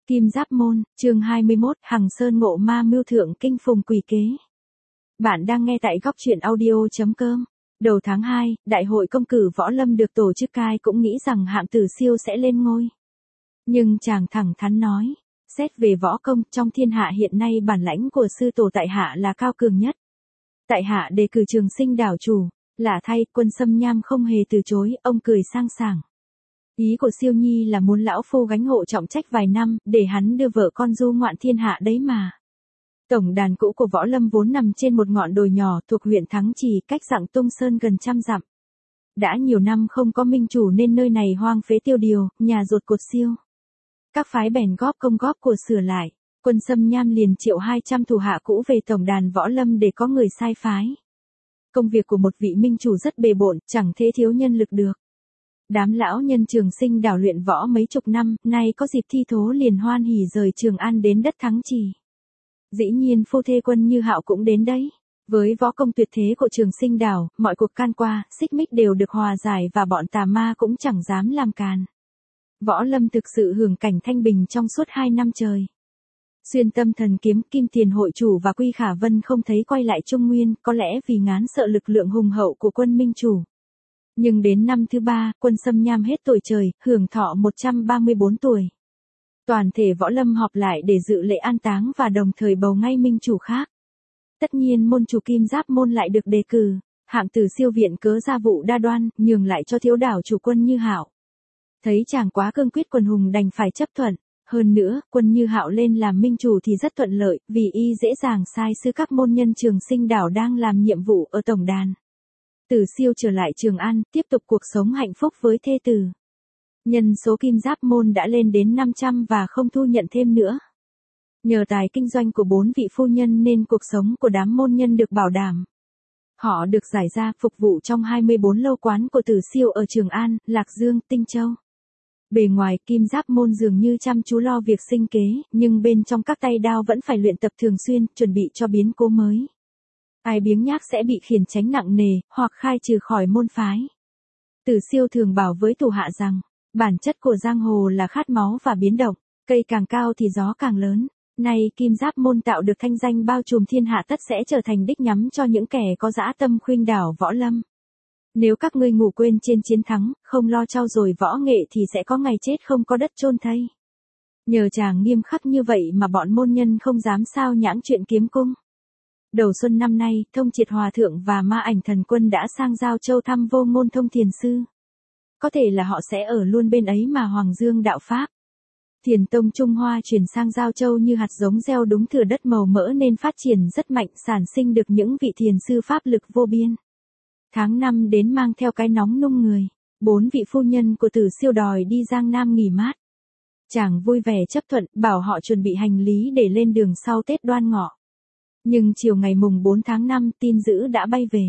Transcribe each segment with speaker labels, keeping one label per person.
Speaker 1: Kim Giáp Môn, chương 21, Hằng Sơn Ngộ Ma Mưu Thượng Kinh Phùng Quỷ Kế. Bạn đang nghe tại góc truyện audio.com. Đầu tháng 2, Đại hội công cử võ lâm được tổ chức, ai cũng nghĩ rằng Hạng Tử Siêu sẽ lên ngôi. Nhưng chàng thẳng thắn nói, xét về võ công, trong thiên hạ hiện nay bản lãnh của sư tổ tại hạ là cao cường nhất. Tại hạ đề cử Trường Sinh đảo chủ, lạ thay, Quân Sâm Nham không hề từ chối, ông cười sang sảng. Ý của Siêu Nhi là muốn lão phu gánh hộ trọng trách vài năm, để hắn đưa vợ con du ngoạn thiên hạ đấy mà. Tổng đàn cũ của võ lâm vốn nằm trên một ngọn đồi nhỏ thuộc huyện Thắng Trì, cách Dặng Tung Sơn gần 100 dặm. Đã nhiều năm không có minh chủ nên nơi này hoang phế tiêu điều, nhà ruột cột Siêu. Các phái bèn góp công góp của sửa lại, Quân Sâm Nham liền triệu 200 thủ hạ cũ về tổng đàn võ lâm để có người sai phái. Công việc của một vị minh chủ rất bề bộn, chẳng thế thiếu nhân lực được. Đám lão nhân Trường Sinh đảo luyện võ mấy chục năm, nay có dịp thi thố liền hoan hỉ rời Trường An đến đất Thắng Trì. Dĩ nhiên phu thê Quân Như Hạo cũng đến đấy. Với võ công tuyệt thế của Trường Sinh đảo, mọi cuộc can qua, xích mích đều được hòa giải và bọn tà ma cũng chẳng dám làm càn. Võ lâm thực sự hưởng cảnh thanh bình trong suốt 2 năm trời. Xuyên Tâm Thần Kiếm, Kim Tiền hội chủ và Quy Khả Vân không thấy quay lại Trung Nguyên, có lẽ vì ngán sợ lực lượng hùng hậu của quân minh chủ. Nhưng đến năm thứ 3, Quân Sâm Nham hết tuổi trời, hưởng thọ 134 tuổi. Toàn thể võ lâm họp lại để dự lễ an táng và đồng thời bầu ngay minh chủ khác. Tất nhiên môn chủ Kim Giáp Môn lại được đề cử, Hạng Tử Siêu viện cớ gia vụ đa đoan, nhường lại cho thiếu đảo chủ Quân Như Hạo. Thấy chàng quá cương quyết, quần hùng đành phải chấp thuận. Hơn nữa, Quân Như Hạo lên làm minh chủ thì rất thuận lợi, vì y dễ dàng sai sư các môn nhân Trường Sinh đảo đang làm nhiệm vụ ở tổng đàn. Tử Siêu trở lại Trường An, tiếp tục cuộc sống hạnh phúc với thê tử. Nhân số Kim Giáp Môn đã lên đến 500 và không thu nhận thêm nữa. Nhờ tài kinh doanh của 4 vị phu nhân nên cuộc sống của đám môn nhân được bảo đảm. Họ được giải ra phục vụ trong 24 lâu quán của Tử Siêu ở Trường An, Lạc Dương, Tinh Châu. Bề ngoài Kim Giáp Môn dường như chăm chú lo việc sinh kế, nhưng bên trong các tay đao vẫn phải luyện tập thường xuyên, chuẩn bị cho biến cố mới. Ai biếng nhác sẽ bị khiển trách nặng nề, hoặc khai trừ khỏi môn phái. Tử Siêu thường bảo với thủ hạ rằng, bản chất của giang hồ là khát máu và biến động, cây càng cao thì gió càng lớn. Nay Kim Giáp Môn tạo được thanh danh bao trùm thiên hạ, tất sẽ trở thành đích nhắm cho những kẻ có dã tâm khuynh đảo võ lâm. Nếu các ngươi ngủ quên trên chiến thắng, không lo trau dồi võ nghệ thì sẽ có ngày chết không có đất chôn thây. Nhờ chàng nghiêm khắc như vậy mà bọn môn nhân không dám sao nhãng chuyện kiếm cung. Đầu xuân năm nay, Thông Triệt Hòa Thượng và Ma Ảnh Thần Quân đã sang Giao Châu thăm Vô Ngôn Thông Thiền Sư. Có thể là họ sẽ ở luôn bên ấy mà Hoàng Dương đạo Pháp. Thiền Tông Trung Hoa chuyển sang Giao Châu như hạt giống gieo đúng thửa đất màu mỡ nên phát triển rất mạnh, sản sinh được những vị thiền sư pháp lực vô biên. Tháng 5 đến mang theo cái nóng nung người, 4 vị phu nhân của Tử Siêu đòi đi Giang Nam nghỉ mát. Chàng vui vẻ chấp thuận, bảo họ chuẩn bị hành lý để lên đường sau Tết Đoan Ngọ. Nhưng chiều ngày mùng 4 tháng 5, tin dữ đã bay về.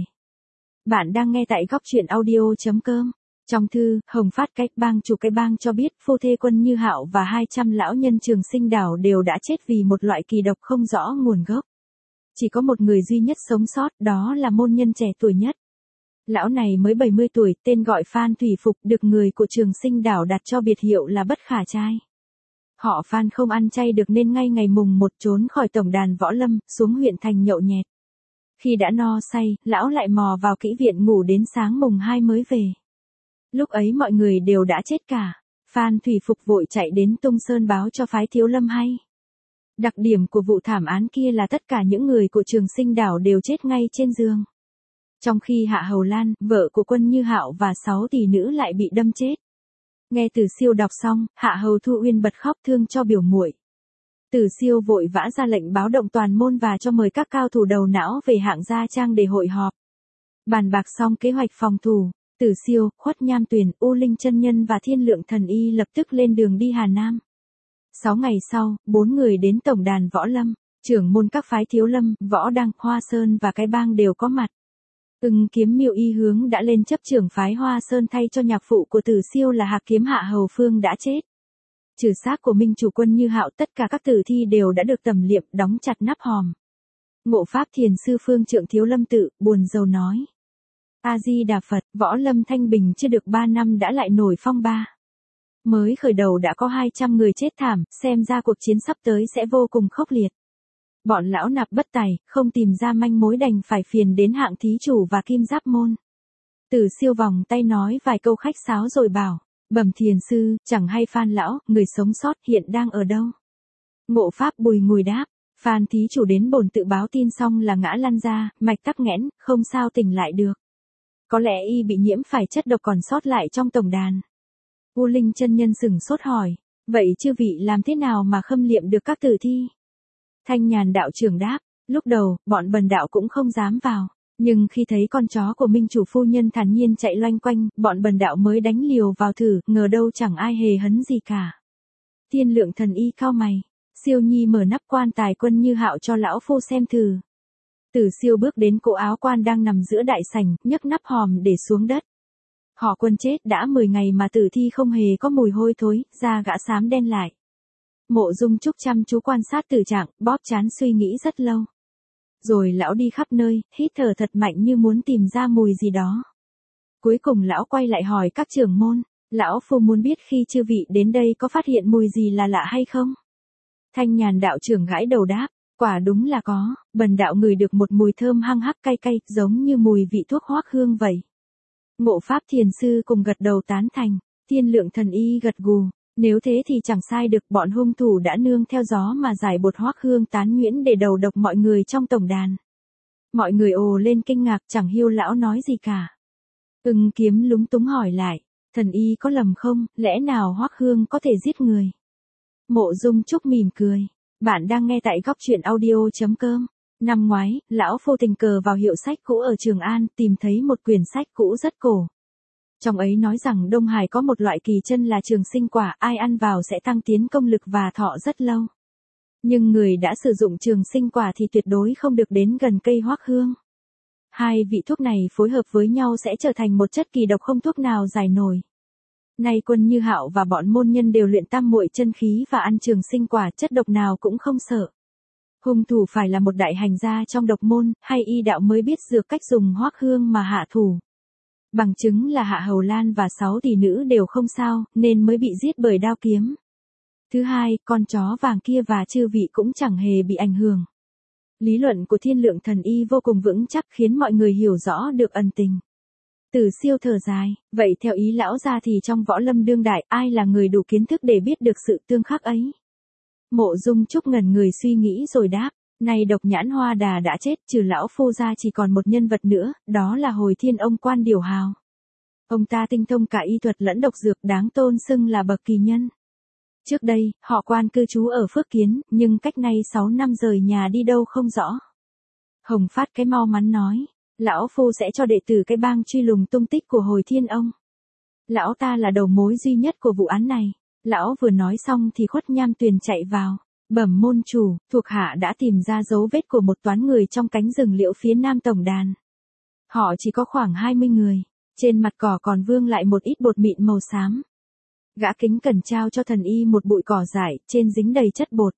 Speaker 1: Bạn đang nghe tại góc truyện audio.com. Trong thư, Hồng Phát Cách Bang chủ Cái Bang cho biết phu thê Quân Như Hạo và 200 lão nhân Trường Sinh đảo đều đã chết vì một loại kỳ độc không rõ nguồn gốc. Chỉ có một người duy nhất sống sót, đó là môn nhân trẻ tuổi nhất. Lão này mới 70 tuổi, tên gọi Phan Thủy Phục, được người của Trường Sinh đảo đặt cho biệt hiệu là Bất Khả Trai. Họ Phan không ăn chay được nên ngay ngày mùng 1 trốn khỏi tổng đàn võ lâm, xuống huyện thành nhậu nhẹt. Khi đã no say, lão lại mò vào kỹ viện ngủ đến sáng mùng 2 mới về. Lúc ấy mọi người đều đã chết cả. Phan Thủy Phục vội chạy đến Tung Sơn báo cho phái Thiếu Lâm hay. Đặc điểm của vụ thảm án kia là tất cả những người của Trường Sinh đảo đều chết ngay trên giường. Trong khi Hạ Hầu Lan, vợ của Quân Như Hạo và 6 tỷ nữ lại bị đâm chết. Nghe Tử Siêu đọc xong, Hạ Hầu Thu Uyên bật khóc thương cho biểu muội. Tử Siêu vội vã ra lệnh báo động toàn môn và cho mời các cao thủ đầu não về Hạng Gia Trang để hội họp. Bàn bạc xong kế hoạch phòng thủ, Tử Siêu, Khuất Nham Tuyền, U Linh Chân Nhân và Thiên Lượng Thần Y lập tức lên đường đi Hà Nam. 6 ngày sau, 4 người đến tổng đàn võ lâm, trưởng môn các phái Thiếu Lâm, Võ Đăng, Hoa Sơn và Cái Bang đều có mặt. Kiếm Miêu Y Hướng đã lên chấp trưởng phái Hoa Sơn thay cho nhạc phụ của Tử Siêu là Hạc Kiếm Hạ Hầu Phương đã chết. Trừ xác của minh chủ Quân Như Hạo, tất cả các tử thi đều đã được tẩm liệm, đóng chặt nắp hòm. Ngộ Pháp Thiền Sư Phương Trượng Thiếu Lâm Tự, buồn rầu nói. A Di Đà Phật, võ lâm thanh bình chưa được 3 năm đã lại nổi phong ba. Mới khởi đầu đã có 200 người chết thảm, xem ra cuộc chiến sắp tới sẽ vô cùng khốc liệt. Bọn lão nạp bất tài, không tìm ra manh mối đành phải phiền đến Hạng thí chủ và Kim Giáp môn. Tử Siêu vòng tay nói vài câu khách sáo rồi bảo, bẩm thiền sư, chẳng hay Phan lão, người sống sót hiện đang ở đâu? Ngộ Pháp bùi ngùi đáp, Phan thí chủ đến bổn tự báo tin xong là ngã lăn ra, mạch tắc nghẽn, không sao tỉnh lại được. Có lẽ y bị nhiễm phải chất độc còn sót lại trong tổng đàn. U Linh chân nhân sửng sốt hỏi, vậy chư vị làm thế nào mà khâm liệm được các tử thi? Thanh Nhàn đạo trưởng đáp, lúc đầu, bọn bần đạo cũng không dám vào. Nhưng khi thấy con chó của minh chủ phu nhân thản nhiên chạy loanh quanh, bọn bần đạo mới đánh liều vào thử, ngờ đâu chẳng ai hề hấn gì cả. Thiên Lượng thần y cau mày, Siêu Nhi mở nắp quan tài Quân Như Hạo cho lão phu xem thử. Tử Siêu bước đến cỗ áo quan đang nằm giữa đại sảnh, nhấc nắp hòm để xuống đất. Họ Quân chết đã 10 ngày mà tử thi không hề có mùi hôi thối, da gã xám đen lại. Mộ Dung Trúc chăm chú quan sát tử trạng, bóp trán suy nghĩ rất lâu. Rồi lão đi khắp nơi, hít thở thật mạnh như muốn tìm ra mùi gì đó. Cuối cùng lão quay lại hỏi các trưởng môn, lão phu muốn biết khi chư vị đến đây có phát hiện mùi gì là lạ hay không? Thanh Nhàn đạo trưởng gãi đầu đáp, quả đúng là có, bần đạo ngửi được một mùi thơm hăng hắc cay cay, giống như mùi vị thuốc hoác hương vậy. Ngộ Pháp thiền sư cùng gật đầu tán thành, Thiên Lượng thần y gật gù. Nếu thế thì chẳng sai được, bọn hung thủ đã nương theo gió mà giải bột hoác hương tán nhuyễn để đầu độc mọi người trong tổng đàn. Mọi người ồ lên kinh ngạc, chẳng hiểu lão nói gì cả. Ưng Kiếm lúng túng hỏi lại, thần y có lầm không, lẽ nào hoác hương có thể giết người? Mộ Dung Trúc mỉm cười, bạn đang nghe tại góc truyện audio.com. Năm ngoái, lão phu tình cờ vào hiệu sách cũ ở Trường An, tìm thấy một quyển sách cũ rất cổ. Trong ấy nói rằng Đông Hải có một loại kỳ chân là trường sinh quả, ai ăn vào sẽ tăng tiến công lực và thọ rất lâu. Nhưng người đã sử dụng trường sinh quả thì tuyệt đối không được đến gần cây hoác hương. Hai vị thuốc này phối hợp với nhau sẽ trở thành một chất kỳ độc không thuốc nào giải nổi. Nay Quân Như Hạo và bọn môn nhân đều luyện tam muội chân khí và ăn trường sinh quả, chất độc nào cũng không sợ. Hung thủ phải là một đại hành gia trong độc môn, hay y đạo mới biết dược cách dùng hoác hương mà hạ thủ. Bằng chứng là Hạ Hầu Lan và 6 tỷ nữ đều không sao, nên mới bị giết bởi đao kiếm. Thứ hai, con chó vàng kia và chư vị cũng chẳng hề bị ảnh hưởng. Lý luận của Thiên Lượng thần y vô cùng vững chắc khiến mọi người hiểu rõ được ẩn tình. Tử Siêu thở dài, vậy theo ý lão ra thì trong võ lâm đương đại ai là người đủ kiến thức để biết được sự tương khắc ấy? Mộ Dung Trúc ngẩn người suy nghĩ rồi đáp, này Độc Nhãn Hoa Đà đã chết, trừ lão phu ra chỉ còn một nhân vật nữa, đó là Hồi Thiên ông Quan Điều Hào. Ông ta tinh thông cả y thuật lẫn độc dược, đáng tôn xưng là bậc kỳ nhân. Trước đây, họ Quan cư trú ở Phước Kiến, nhưng cách nay 6 năm rời nhà đi đâu không rõ. Hồng Phát cái mau mắn nói, lão phu sẽ cho đệ tử cái bang truy lùng tung tích của Hồi Thiên ông. Lão ta là đầu mối duy nhất của vụ án này. Lão vừa nói xong thì Khuất Nham Tuyền chạy vào. Bẩm môn chủ, thuộc hạ đã tìm ra dấu vết của một toán người trong cánh rừng liễu phía nam tổng đàn. Họ chỉ có khoảng 20 người. Trên mặt cỏ còn vương lại một ít bột mịn màu xám. Gã Kính Cẩn trao cho thần y một bụi cỏ dại, trên dính đầy chất bột.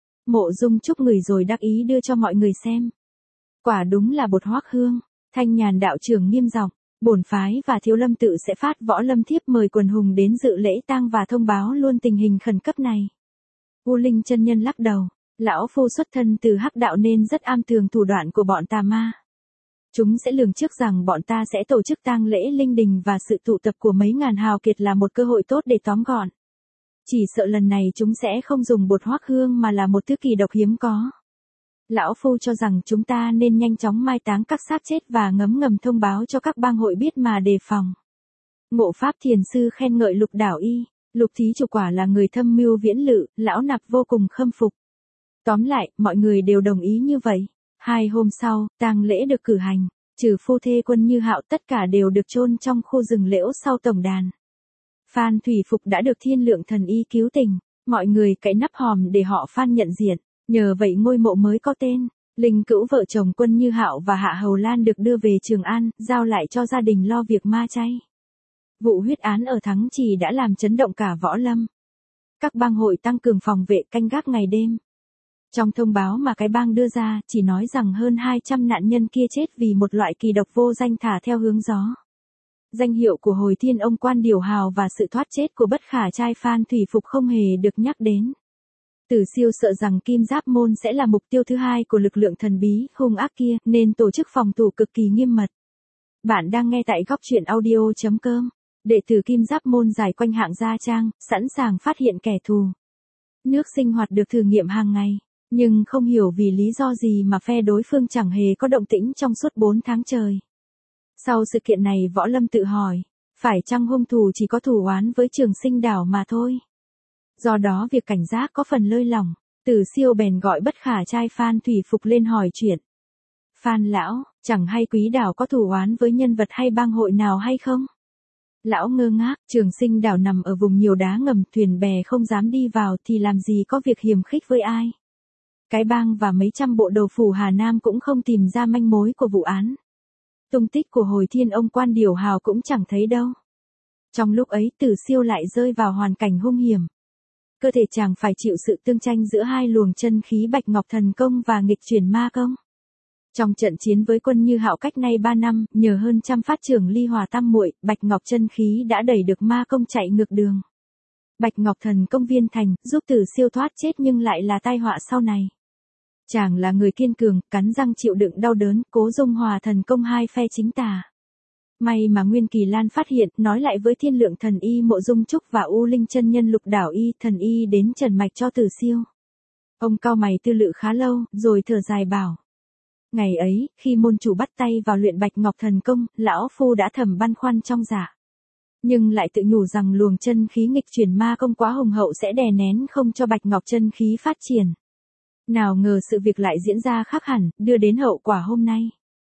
Speaker 1: Mộ Dung Trúc ngửi rồi đắc ý đưa cho mọi người xem. Quả đúng là bột hoác hương. Thanh Nhàn đạo trưởng nghiêm giọng, bổn phái và Thiếu Lâm tự sẽ phát võ lâm thiếp mời quần hùng đến dự lễ tang và thông báo luôn tình hình khẩn cấp này. U Linh chân nhân lắc đầu, lão phu xuất thân từ hắc đạo nên rất am tường thủ đoạn của bọn tà ma. Chúng sẽ lường trước rằng bọn ta sẽ tổ chức tang lễ linh đình và sự tụ tập của mấy ngàn hào kiệt là một cơ hội tốt để tóm gọn. Chỉ sợ lần này chúng sẽ không dùng bột hoác hương mà là một thứ kỳ độc hiếm có. Lão phu cho rằng chúng ta nên nhanh chóng mai táng các xác chết và ngấm ngầm thông báo cho các bang hội biết mà đề phòng. Ngộ Pháp thiền sư khen ngợi Lục Đảo Y, Lục thí chủ quả là người thâm mưu viễn lự, lão nạp vô cùng khâm phục. Tóm lại, mọi người đều đồng ý như vậy. 2 hôm sau, tang lễ được cử hành, trừ phu thê Quân Như Hạo tất cả đều được chôn trong khu rừng liễu sau tổng đàn. Phan Thủy Phục đã được Thiên Lượng thần y cứu tình, mọi người cậy nắp hòm để họ Phan nhận diện. Nhờ vậy ngôi mộ mới có tên, linh cữu vợ chồng Quân Như Hạo và Hạ Hầu Lan được đưa về Trường An, giao lại cho gia đình lo việc ma chay. Vụ huyết án ở Thắng Trì đã làm chấn động cả võ lâm. Các bang hội tăng cường phòng vệ canh gác ngày đêm. Trong thông báo mà cái bang đưa ra, chỉ nói rằng hơn 200 nạn nhân kia chết vì một loại kỳ độc vô danh thả theo hướng gió. Danh hiệu của hồi thiên ông quan điều hào và sự thoát chết của bất khả trai Phan Thủy Phục không hề được nhắc đến. Tử Siêu sợ rằng Kim Giáp Môn sẽ là mục tiêu thứ hai của lực lượng thần bí hung ác kia, nên tổ chức phòng thủ cực kỳ nghiêm mật. Bạn đang nghe tại góc truyện audio.com. Đệ tử Kim Giáp Môn giải quanh hạng gia trang, sẵn sàng phát hiện kẻ thù. Nước sinh hoạt được thử nghiệm hàng ngày, nhưng không hiểu vì lý do gì mà phe đối phương chẳng hề có động tĩnh trong suốt 4 tháng trời. Sau sự kiện này Võ Lâm tự hỏi, phải chăng hung thủ chỉ có thù oán với Trường Sinh Đảo mà thôi? Do đó việc cảnh giác có phần lơi lỏng, Tử Siêu bèn gọi bất khả trai Phan Thủy Phục lên hỏi chuyện. Phan lão, chẳng hay Quý Đảo có thù oán với nhân vật hay bang hội nào hay không? Lão ngơ ngác, Trường Sinh Đảo nằm ở vùng nhiều đá ngầm, thuyền bè không dám đi vào thì làm gì có việc hiềm khích với ai. Cái bang và mấy trăm bộ đầu phủ Hà Nam cũng không tìm ra manh mối của vụ án. Tung tích của hồi thiên ông quan điều hào cũng chẳng thấy đâu. Trong lúc ấy Tử Siêu lại rơi vào hoàn cảnh hung hiểm. Cơ thể chàng phải chịu sự tương tranh giữa hai luồng chân khí Bạch Ngọc Thần Công và nghịch chuyển ma công. Trong trận chiến với quân Như Hạo cách nay 3 năm, nhờ hơn trăm phát trưởng ly hòa tam muội, Bạch Ngọc chân khí đã đẩy được ma công chạy ngược đường. Bạch Ngọc Thần Công viên thành, giúp Tử Siêu thoát chết nhưng lại là tai họa sau này. Chàng là người kiên cường, cắn răng chịu đựng đau đớn, cố dung hòa thần công hai phe chính tà. May mà Nguyên Kỳ Lan phát hiện, nói lại với Thiên Lượng Thần Y Mộ Dung Trúc và U Linh chân nhân Lục Đảo Y Thần Y đến trần mạch cho Tử Siêu. Ông cau mày tư lự khá lâu, rồi thở dài bảo. Ngày ấy, khi môn chủ bắt tay vào luyện Bạch Ngọc Thần Công, lão phu đã thầm băn khoăn trong dạ. Nhưng lại tự nhủ rằng luồng chân khí nghịch chuyển ma công quá hùng hậu sẽ đè nén không cho Bạch Ngọc chân khí phát triển. Nào ngờ sự việc lại diễn ra khác hẳn, đưa đến hậu quả hôm nay.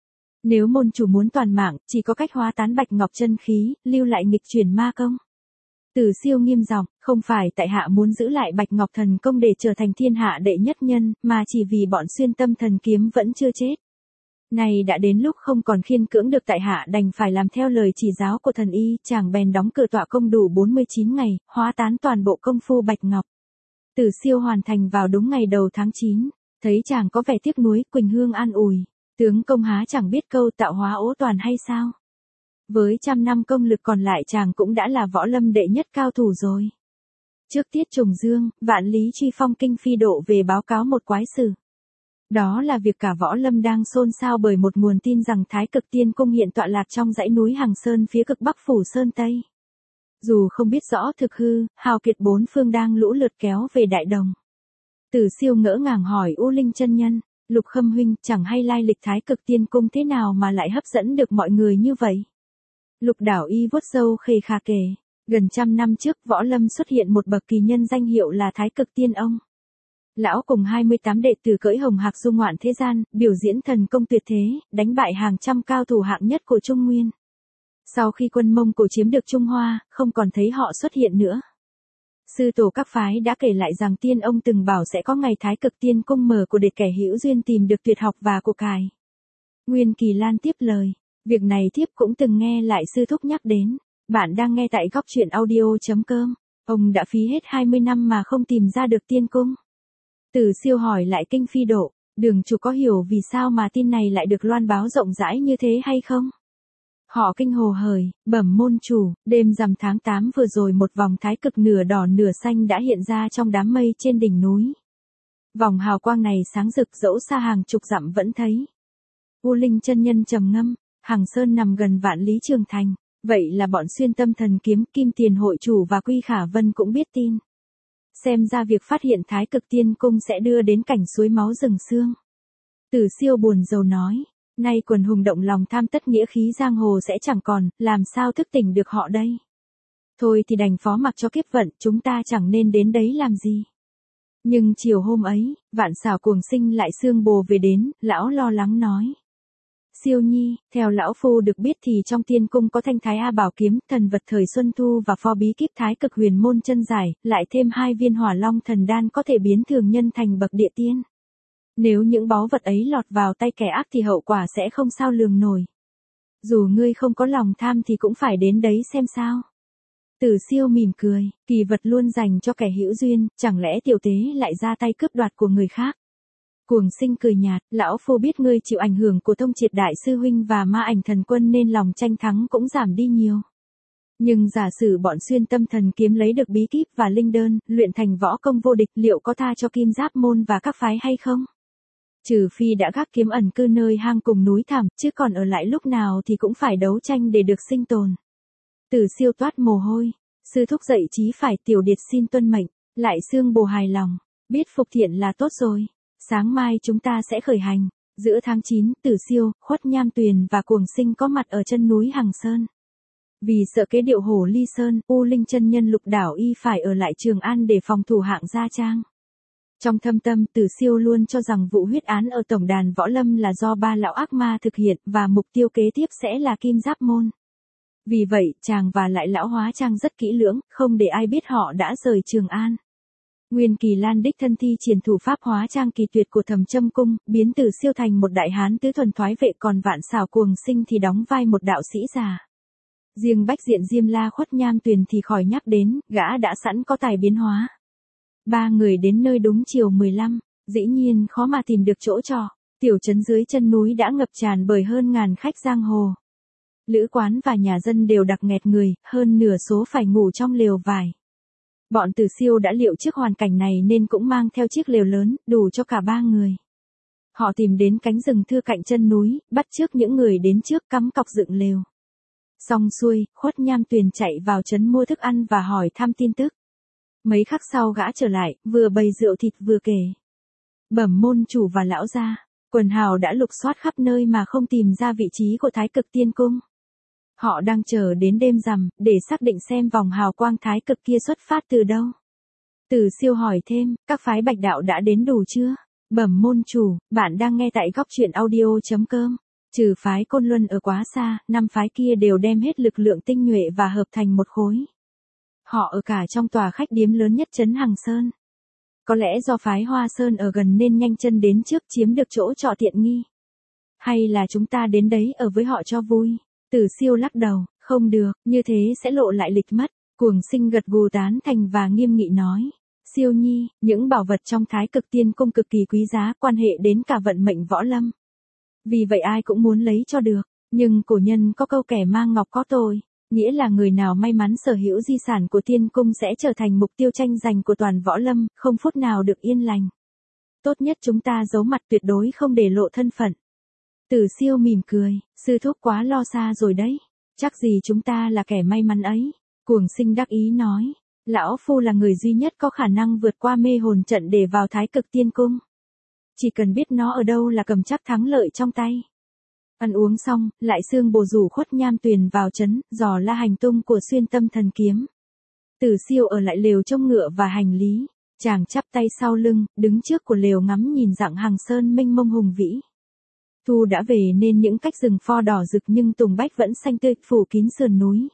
Speaker 1: Nếu môn chủ muốn toàn mạng, chỉ có cách hóa tán Bạch Ngọc chân khí, lưu lại nghịch chuyển ma công. Tử Siêu nghiêm giọng, không phải tại hạ muốn giữ lại Bạch Ngọc Thần Công để trở thành thiên hạ đệ nhất nhân, mà chỉ vì bọn xuyên tâm thần kiếm vẫn chưa chết. Này đã đến lúc không còn khiên cưỡng được tại hạ đành phải làm theo lời chỉ giáo của thần y, chàng bèn đóng cửa tọa công đủ 49 ngày, hóa tán toàn bộ công phu Bạch Ngọc. Tử Siêu hoàn thành vào đúng ngày đầu tháng 9, thấy chàng có vẻ tiếc nuối, Quỳnh Hương an ủi, tướng công há chẳng biết câu tạo hóa ố toàn hay sao? Với trăm năm công lực còn lại chàng cũng đã là võ lâm đệ nhất cao thủ rồi. Trước tiết trùng dương, vạn lý truy phong kinh phi độ về báo cáo một quái sự. Đó là việc cả võ lâm đang xôn xao bởi một nguồn tin rằng Thái Cực Tiên Cung hiện tọa lạc trong dãy núi Hằng Sơn phía cực bắc phủ Sơn Tây. Dù không biết rõ thực hư, hào kiệt bốn phương đang lũ lượt kéo về Đại Đồng. Tử Siêu ngỡ ngàng hỏi U Linh chân nhân, Lục Khâm huynh, chẳng hay lai lịch Thái Cực Tiên Cung thế nào mà lại hấp dẫn được mọi người như vậy? Lục Đảo Y vuốt râu khề khà kể, gần trăm năm trước võ lâm xuất hiện một bậc kỳ nhân danh hiệu là Thái Cực Tiên ông. Lão cùng 28 đệ tử cưỡi hồng hạc du ngoạn thế gian, biểu diễn thần công tuyệt thế, đánh bại hàng trăm cao thủ hạng nhất của Trung Nguyên. Sau khi quân Mông Cổ chiếm được Trung Hoa, không còn thấy họ xuất hiện nữa. Sư tổ các phái đã kể lại rằng tiên ông từng bảo sẽ có ngày Thái Cực Tiên Cung mở của để kẻ hữu duyên tìm được tuyệt học và của cải. Nguyên Kỳ Lan tiếp lời, việc này thiếp cũng từng nghe lại sư thúc nhắc đến. Bạn đang nghe tại góc truyện audio.com. Ông đã phí hết 20 năm mà không tìm ra được tiên cung. Tử Siêu hỏi lại kinh phi độ, đường chủ có hiểu vì sao mà tin này lại được loan báo rộng rãi như thế hay không? Họ kinh hồ hởi, bẩm môn chủ, đêm rằm tháng 8 vừa rồi một vòng thái cực nửa đỏ nửa xanh đã hiện ra trong đám mây trên đỉnh núi. Vòng hào quang này sáng rực dẫu xa hàng chục dặm vẫn thấy. U Linh chân nhân trầm ngâm, Hằng Sơn nằm gần Vạn Lý Trường Thành, vậy là bọn xuyên tâm thần kiếm Kim Tiền hội chủ và Quy Khả Vân cũng biết tin. Xem ra việc phát hiện Thái Cực Tiên Cung sẽ đưa đến cảnh suối máu rừng xương. Tử Siêu buồn rầu nói, nay quần hùng động lòng tham tất nghĩa khí giang hồ sẽ chẳng còn, làm sao thức tỉnh được họ đây? Thôi thì đành phó mặc cho kiếp vận, chúng ta chẳng nên đến đấy làm gì. Nhưng chiều hôm ấy, Vạn Xảo Cuồng Sinh lại xương bồ về đến, lão lo lắng nói. Siêu nhi, theo lão phu được biết thì trong tiên cung có thanh thái A bảo kiếm, thần vật thời Xuân Thu và pho bí kíp Thái Cực Huyền Môn chân giải, lại thêm 2 viên hỏa long thần đan có thể biến thường nhân thành bậc địa tiên. Nếu những báu vật ấy lọt vào tay kẻ ác thì hậu quả sẽ không sao lường nổi. Dù ngươi không có lòng tham thì cũng phải đến đấy xem sao. Tử Siêu mỉm cười, kỳ vật luôn dành cho kẻ hữu duyên, chẳng lẽ tiểu tế lại ra tay cướp đoạt của người khác. Cuồng Sinh cười nhạt, lão phu biết ngươi chịu ảnh hưởng của Tông Triệt đại sư huynh và Ma Ảnh Thần Quân nên lòng tranh thắng cũng giảm đi nhiều. Nhưng giả sử bọn Xuyên Tâm Thần Kiếm lấy được bí kíp và linh đơn, luyện thành võ công vô địch, liệu có tha cho Kim Giáp môn và các phái hay không? Trừ phi đã gác kiếm ẩn cư nơi hang cùng núi thẳm, chứ còn ở lại lúc nào thì cũng phải đấu tranh để được sinh tồn. Tử Siêu toát mồ hôi, sư thúc dậy chí phải, tiểu điệt xin tuân mệnh. Lại Xương Bồ hài lòng, biết phục thiện là tốt rồi. Sáng mai chúng ta sẽ khởi hành. Giữa tháng 9, Tử Siêu, Khuất Nham Tuyền và Cuồng Sinh có mặt ở chân núi Hằng Sơn. Vì sợ kế điệu Hổ Ly Sơn, U Linh chân nhân Lục Đảo Y phải ở lại Trường An để phòng thủ Hạng Gia Trang. Trong thâm tâm, Tử Siêu luôn cho rằng vụ huyết án ở tổng đàn võ lâm là do ba lão ác ma thực hiện và mục tiêu kế tiếp sẽ là Kim Giáp môn. Vì vậy, chàng và lại lão Hóa Trang rất kỹ lưỡng, không để ai biết họ đã rời Trường An. Nguyên Kỳ Lan đích thân thi triển thủ pháp hóa trang kỳ tuyệt của Thẩm Châm Cung, biến Tử Siêu thành một đại hán tứ thuần thoái vệ, còn Vạn Xảo Cuồng Sinh thì đóng vai một đạo sĩ già. Riêng Bách Diện Diêm La Khuất Nham Tuyền thì khỏi nhắc đến, gã đã sẵn có tài biến hóa. Ba người đến nơi đúng chiều 15, dĩ nhiên khó mà tìm được chỗ trọ. Tiểu trấn dưới chân núi đã ngập tràn bởi hơn ngàn khách giang hồ. Lữ quán và nhà dân đều đặc nghẹt người, hơn nửa số phải ngủ trong lều vải. Bọn Tử Siêu đã liệu trước hoàn cảnh này nên cũng mang theo chiếc lều lớn, đủ cho cả ba người. Họ tìm đến cánh rừng thưa cạnh chân núi, bắt chước những người đến trước cắm cọc dựng lều. Xong xuôi, Khuất Nham Tuyền chạy vào trấn mua thức ăn và hỏi thăm tin tức. Mấy khắc sau gã trở lại, vừa bày rượu thịt vừa kể. Bẩm môn chủ và lão gia, quần hào đã lục soát khắp nơi mà không tìm ra vị trí của Thái Cực Tiên Cung. Họ đang chờ đến đêm rằm, để xác định xem vòng hào quang Thái Cực kia xuất phát từ đâu. Tử Siêu hỏi thêm, các phái Bạch Đạo đã đến đủ chưa? Bẩm môn chủ, bạn đang nghe tại góc truyện audio.com. Trừ phái Côn Luân ở quá xa, 5 phái kia đều đem hết lực lượng tinh nhuệ và hợp thành một khối. Họ ở cả trong tòa khách điếm lớn nhất trấn Hằng Sơn. Có lẽ do phái Hoa Sơn ở gần nên nhanh chân đến trước chiếm được chỗ trọ tiện nghi. Hay là chúng ta đến đấy ở với họ cho vui? Tử Siêu lắc đầu, không được, như thế sẽ lộ lại lịch mất. Cuồng Sinh gật gù tán thành và nghiêm nghị nói. Siêu nhi, những bảo vật trong Thái Cực Tiên Cung cực kỳ quý giá, quan hệ đến cả vận mệnh võ lâm. Vì vậy ai cũng muốn lấy cho được, nhưng cổ nhân có câu kẻ mang ngọc có tội, nghĩa là người nào may mắn sở hữu di sản của tiên cung sẽ trở thành mục tiêu tranh giành của toàn võ lâm, không phút nào được yên lành. Tốt nhất chúng ta giấu mặt, tuyệt đối không để lộ thân phận. Tử Siêu mỉm cười, sư thúc quá lo xa rồi đấy, chắc gì chúng ta là kẻ may mắn ấy. Cuồng Sinh đắc ý nói, lão phu là người duy nhất có khả năng vượt qua mê hồn trận để vào Thái Cực Tiên Cung. Chỉ cần biết nó ở đâu là cầm chắc thắng lợi trong tay. Ăn uống xong, Lại Xương Bồ rủ Khuất Nham Tuyền vào trấn, dò la hành tung của Xuyên Tâm Thần Kiếm. Tử Siêu ở lại lều trông ngựa và hành lý, chàng chắp tay sau lưng, đứng trước của lều ngắm nhìn dặng Hằng Sơn mênh mông hùng vĩ. Thu đã về nên những cách rừng pho đỏ rực nhưng tùng bách vẫn xanh tươi, phủ kín sườn núi.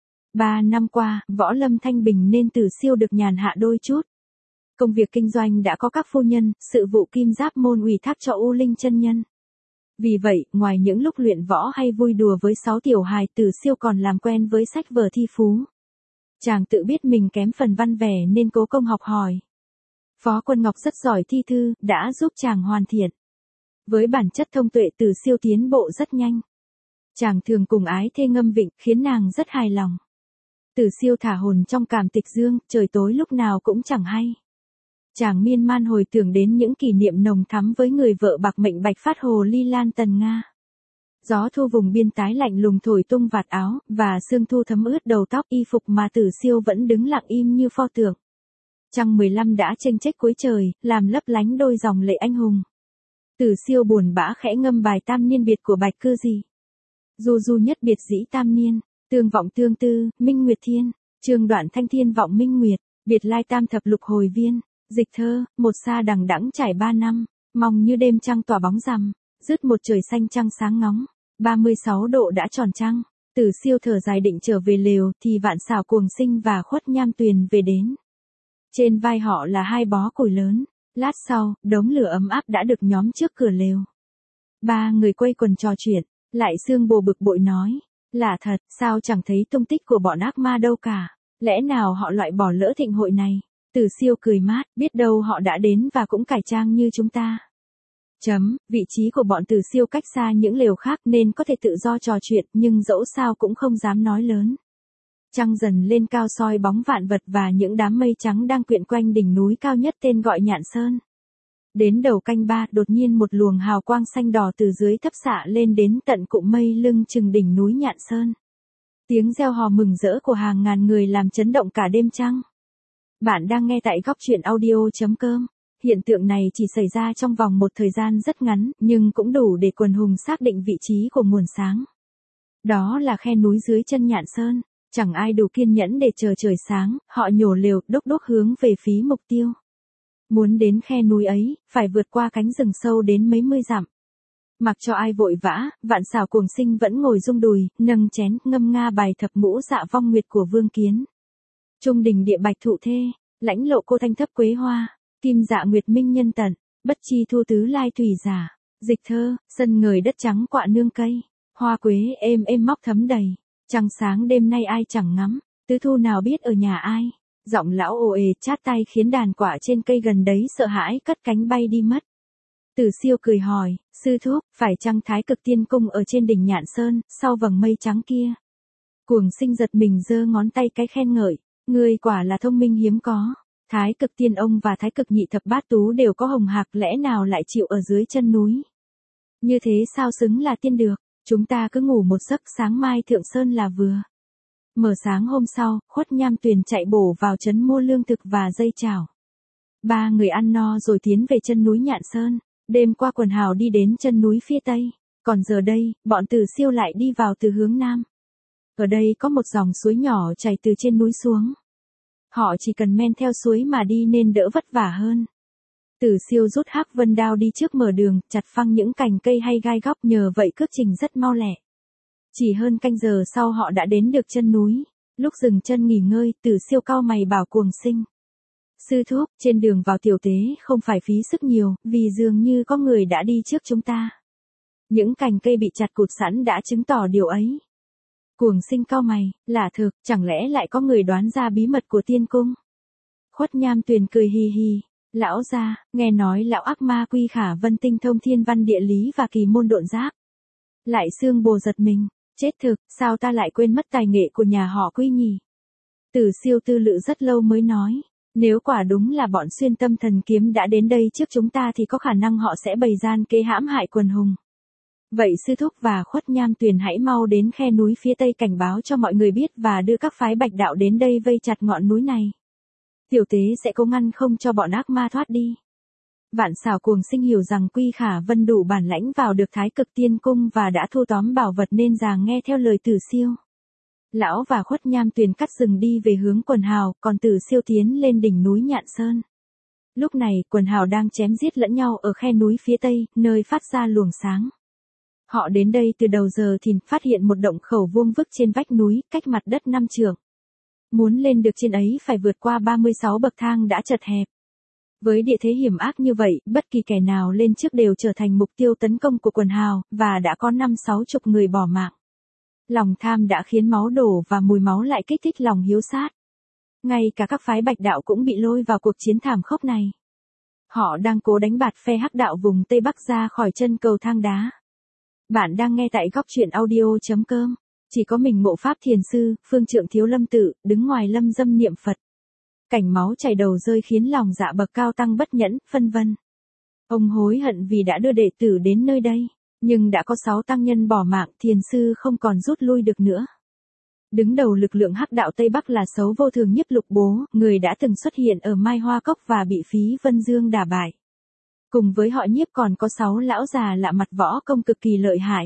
Speaker 1: 3 năm qua, võ lâm thanh bình nên Tử Siêu được nhàn hạ đôi chút. Công việc kinh doanh đã có các phu nhân, sự vụ Kim Giáp môn ủy thác cho U Linh chân nhân. Vì vậy, ngoài những lúc luyện võ hay vui đùa với 6 tiểu hài, Tử Siêu còn làm quen với sách vở thi phú. Chàng tự biết mình kém phần văn vẻ nên cố công học hỏi. Phó Quân Ngọc rất giỏi thi thư, đã giúp chàng hoàn thiện. Với bản chất thông tuệ, Tử Siêu tiến bộ rất nhanh. Chàng thường cùng ái thê ngâm vịnh, khiến nàng rất hài lòng. Tử Siêu thả hồn trong cảm tịch dương, trời tối lúc nào cũng chẳng hay. Chàng miên man hồi tưởng đến những kỷ niệm nồng thắm với người vợ bạc mệnh bạch phát hồ ly Lan Tần Nga. Gió thu vùng biên tái lạnh lùng thổi tung vạt áo, và sương thu thấm ướt đầu tóc, y phục mà Tử Siêu vẫn đứng lặng im như pho tượng. Trăng 15 đã chênh chếch cuối trời, làm lấp lánh đôi dòng lệ anh hùng. Tử Siêu buồn bã khẽ ngâm bài tam niên biệt của Bạch Cư Gì. Du du nhất biệt dĩ tam niên, tương vọng tương tư, minh nguyệt thiên, trường đoạn thanh thiên vọng minh nguyệt, biệt lai tam thập lục hồi viên. Dịch thơ, một xa đằng đẵng trải 3 năm, mong như đêm trăng tỏa bóng rằm, dứt một trời xanh trăng sáng ngóng, 36 độ đã tròn trăng. Tử Siêu thở dài định trở về lều thì Vạn Xảo Cuồng Sinh và Khuất Nham Tuyền về đến. Trên vai họ là 2 bó củi lớn, lát sau, đống lửa ấm áp đã được nhóm trước cửa lều. 3 người quây quần trò chuyện, Lại Xương Bồ bực bội nói, lạ thật, sao chẳng thấy tung tích của bọn ác ma đâu cả, lẽ nào họ loại bỏ lỡ thịnh hội này? Tử Siêu cười mát, biết đâu họ đã đến và cũng cải trang như chúng ta. Vị trí của bọn Tử Siêu cách xa những lều khác nên có thể tự do trò chuyện, nhưng dẫu sao cũng không dám nói lớn. Trăng dần lên cao soi bóng vạn vật và những đám mây trắng đang quyện quanh đỉnh núi cao nhất tên gọi Nhạn Sơn. Đến đầu canh 3, đột nhiên một luồng hào quang xanh đỏ từ dưới thấp xạ lên đến tận cụm mây lưng chừng đỉnh núi Nhạn Sơn. Tiếng reo hò mừng rỡ của hàng ngàn người làm chấn động cả đêm trăng. Bạn đang nghe tại góc truyện audio.com. Hiện tượng này chỉ xảy ra trong vòng một thời gian rất ngắn, nhưng cũng đủ để quần hùng xác định vị trí của nguồn sáng. Đó là khe núi dưới chân Nhạn Sơn. Chẳng ai đủ kiên nhẫn để chờ trời sáng, họ nhổ lều, đốc đốc hướng về phía mục tiêu. Muốn đến khe núi ấy, phải vượt qua cánh rừng sâu đến mấy mươi dặm. Mặc cho ai vội vã, Vạn Xảo Cuồng Sinh vẫn ngồi rung đùi, nâng chén, ngâm nga bài thập ngũ dạ vong nguyệt của Vương Kiến. Trung đình địa bạch thụ thê, lãnh lộ cô thanh thấp quế hoa, kim dạ nguyệt minh nhân tận, bất chi thu tứ lai thủy giả, dịch thơ, sân ngời đất trắng quạ nương cây, hoa quế êm êm móc thấm đầy, trăng sáng đêm nay ai chẳng ngắm, tứ thu nào biết ở nhà ai. Giọng lão ồ ề chát tai khiến đàn quạ trên cây gần đấy sợ hãi cất cánh bay đi mất. Tử Siêu cười hỏi, sư thúc, phải chăng Thái Cực Tiên Cung ở trên đỉnh Nhạn Sơn, sau vầng mây trắng kia? Cuồng Sinh giật mình giơ ngón tay cái khen ngợi, ngươi quả là thông minh hiếm có. Thái Cực Tiên Ông và Thái Cực Nhị Thập Bát Tú đều có hồng hạc, lẽ nào lại chịu ở dưới chân núi? Như thế sao xứng là tiên được, chúng ta cứ ngủ một giấc, sáng mai thượng sơn là vừa. Mở sáng hôm sau, Khuất Nham Tuyền chạy bổ vào trấn mua lương thực và dây chảo. Ba người ăn no rồi tiến về chân núi Nhạn Sơn, đêm qua quần hào đi đến chân núi phía tây, còn giờ đây, bọn Tử Siêu lại đi vào từ hướng nam. Ở đây có một dòng suối nhỏ chảy từ trên núi xuống. Họ chỉ cần men theo suối mà đi nên đỡ vất vả hơn. Tử Siêu rút Hắc Vân Đao đi trước mở đường, chặt phăng những cành cây hay gai góc, nhờ vậy cước trình rất mau lẹ. Chỉ hơn canh giờ sau họ đã đến được chân núi. Lúc dừng chân nghỉ ngơi, Tử Siêu cau mày bảo Cuồng Sinh. Sư thúc, trên đường vào tiểu tế không phải phí sức nhiều, vì dường như có người đã đi trước chúng ta. Những cành cây bị chặt cụt sẵn đã chứng tỏ điều ấy. Cuồng Sinh cau mày, lạ thực, chẳng lẽ lại có người đoán ra bí mật của tiên cung? Khuất Nham Tuyền cười hì hì. Lão gia, nghe nói lão ác ma Quy Khả Vân tinh thông thiên văn địa lý và kỳ môn độn giáp. Lại Xương Bồ giật mình, chết thực, sao ta lại quên mất tài nghệ của nhà họ Quy nhỉ? Tử Siêu tư lự rất lâu mới nói, nếu quả đúng là bọn Xuyên Tâm Thần Kiếm đã đến đây trước chúng ta thì có khả năng họ sẽ bày gian kế hãm hại quần hùng. Vậy sư thúc và Khuất Nham Tuyền hãy mau đến khe núi phía tây cảnh báo cho mọi người biết và đưa các phái Bạch đạo đến đây vây chặt ngọn núi này. Tiểu tế sẽ cố ngăn không cho bọn ác ma thoát đi. Vạn Xảo Cuồng Sinh hiểu rằng Quy Khả Vân đủ bản lãnh vào được Thái Cực Tiên Cung và đã thu tóm bảo vật nên giàng nghe theo lời Tử Siêu. Lão và Khuất Nham Tuyền cắt rừng đi về hướng quần hào, còn Tử Siêu tiến lên đỉnh núi Nhạn Sơn. Lúc này, quần hào đang chém giết lẫn nhau ở khe núi phía tây, nơi phát ra luồng sáng. Họ đến đây từ đầu giờ thìn, phát hiện một động khẩu vuông vức trên vách núi, cách mặt đất 5 trượng. Muốn lên được trên ấy phải vượt qua 36 bậc thang đã chật hẹp. Với địa thế hiểm ác như vậy, bất kỳ kẻ nào lên trước đều trở thành mục tiêu tấn công của quần hào, và đã có 50-60 người bỏ mạng. Lòng tham đã khiến máu đổ và mùi máu lại kích thích lòng hiếu sát. Ngay cả các phái Bạch đạo cũng bị lôi vào cuộc chiến thảm khốc này. Họ đang cố đánh bạt phe Hắc đạo vùng Tây Bắc ra khỏi chân cầu thang đá. Bạn đang nghe tại góc truyện audio.com. Chỉ có mình Mộ Pháp Thiền Sư, Phương Trượng Thiếu Lâm Tự, đứng ngoài lâm dâm niệm Phật. Cảnh máu chảy đầu rơi khiến lòng dạ bậc cao tăng bất nhẫn, phân vân. Ông hối hận vì đã đưa đệ tử đến nơi đây, nhưng đã có 6 tăng nhân bỏ mạng, Thiền Sư không còn rút lui được nữa. Đứng đầu lực lượng Hắc đạo Tây Bắc là Xấu Vô Thường Nhiếp Lục Bố, người đã từng xuất hiện ở Mai Hoa Cốc và bị Phí Vân Dương đả bại. Cùng với họ Nhiếp còn có 6 lão già lạ mặt võ công cực kỳ lợi hại.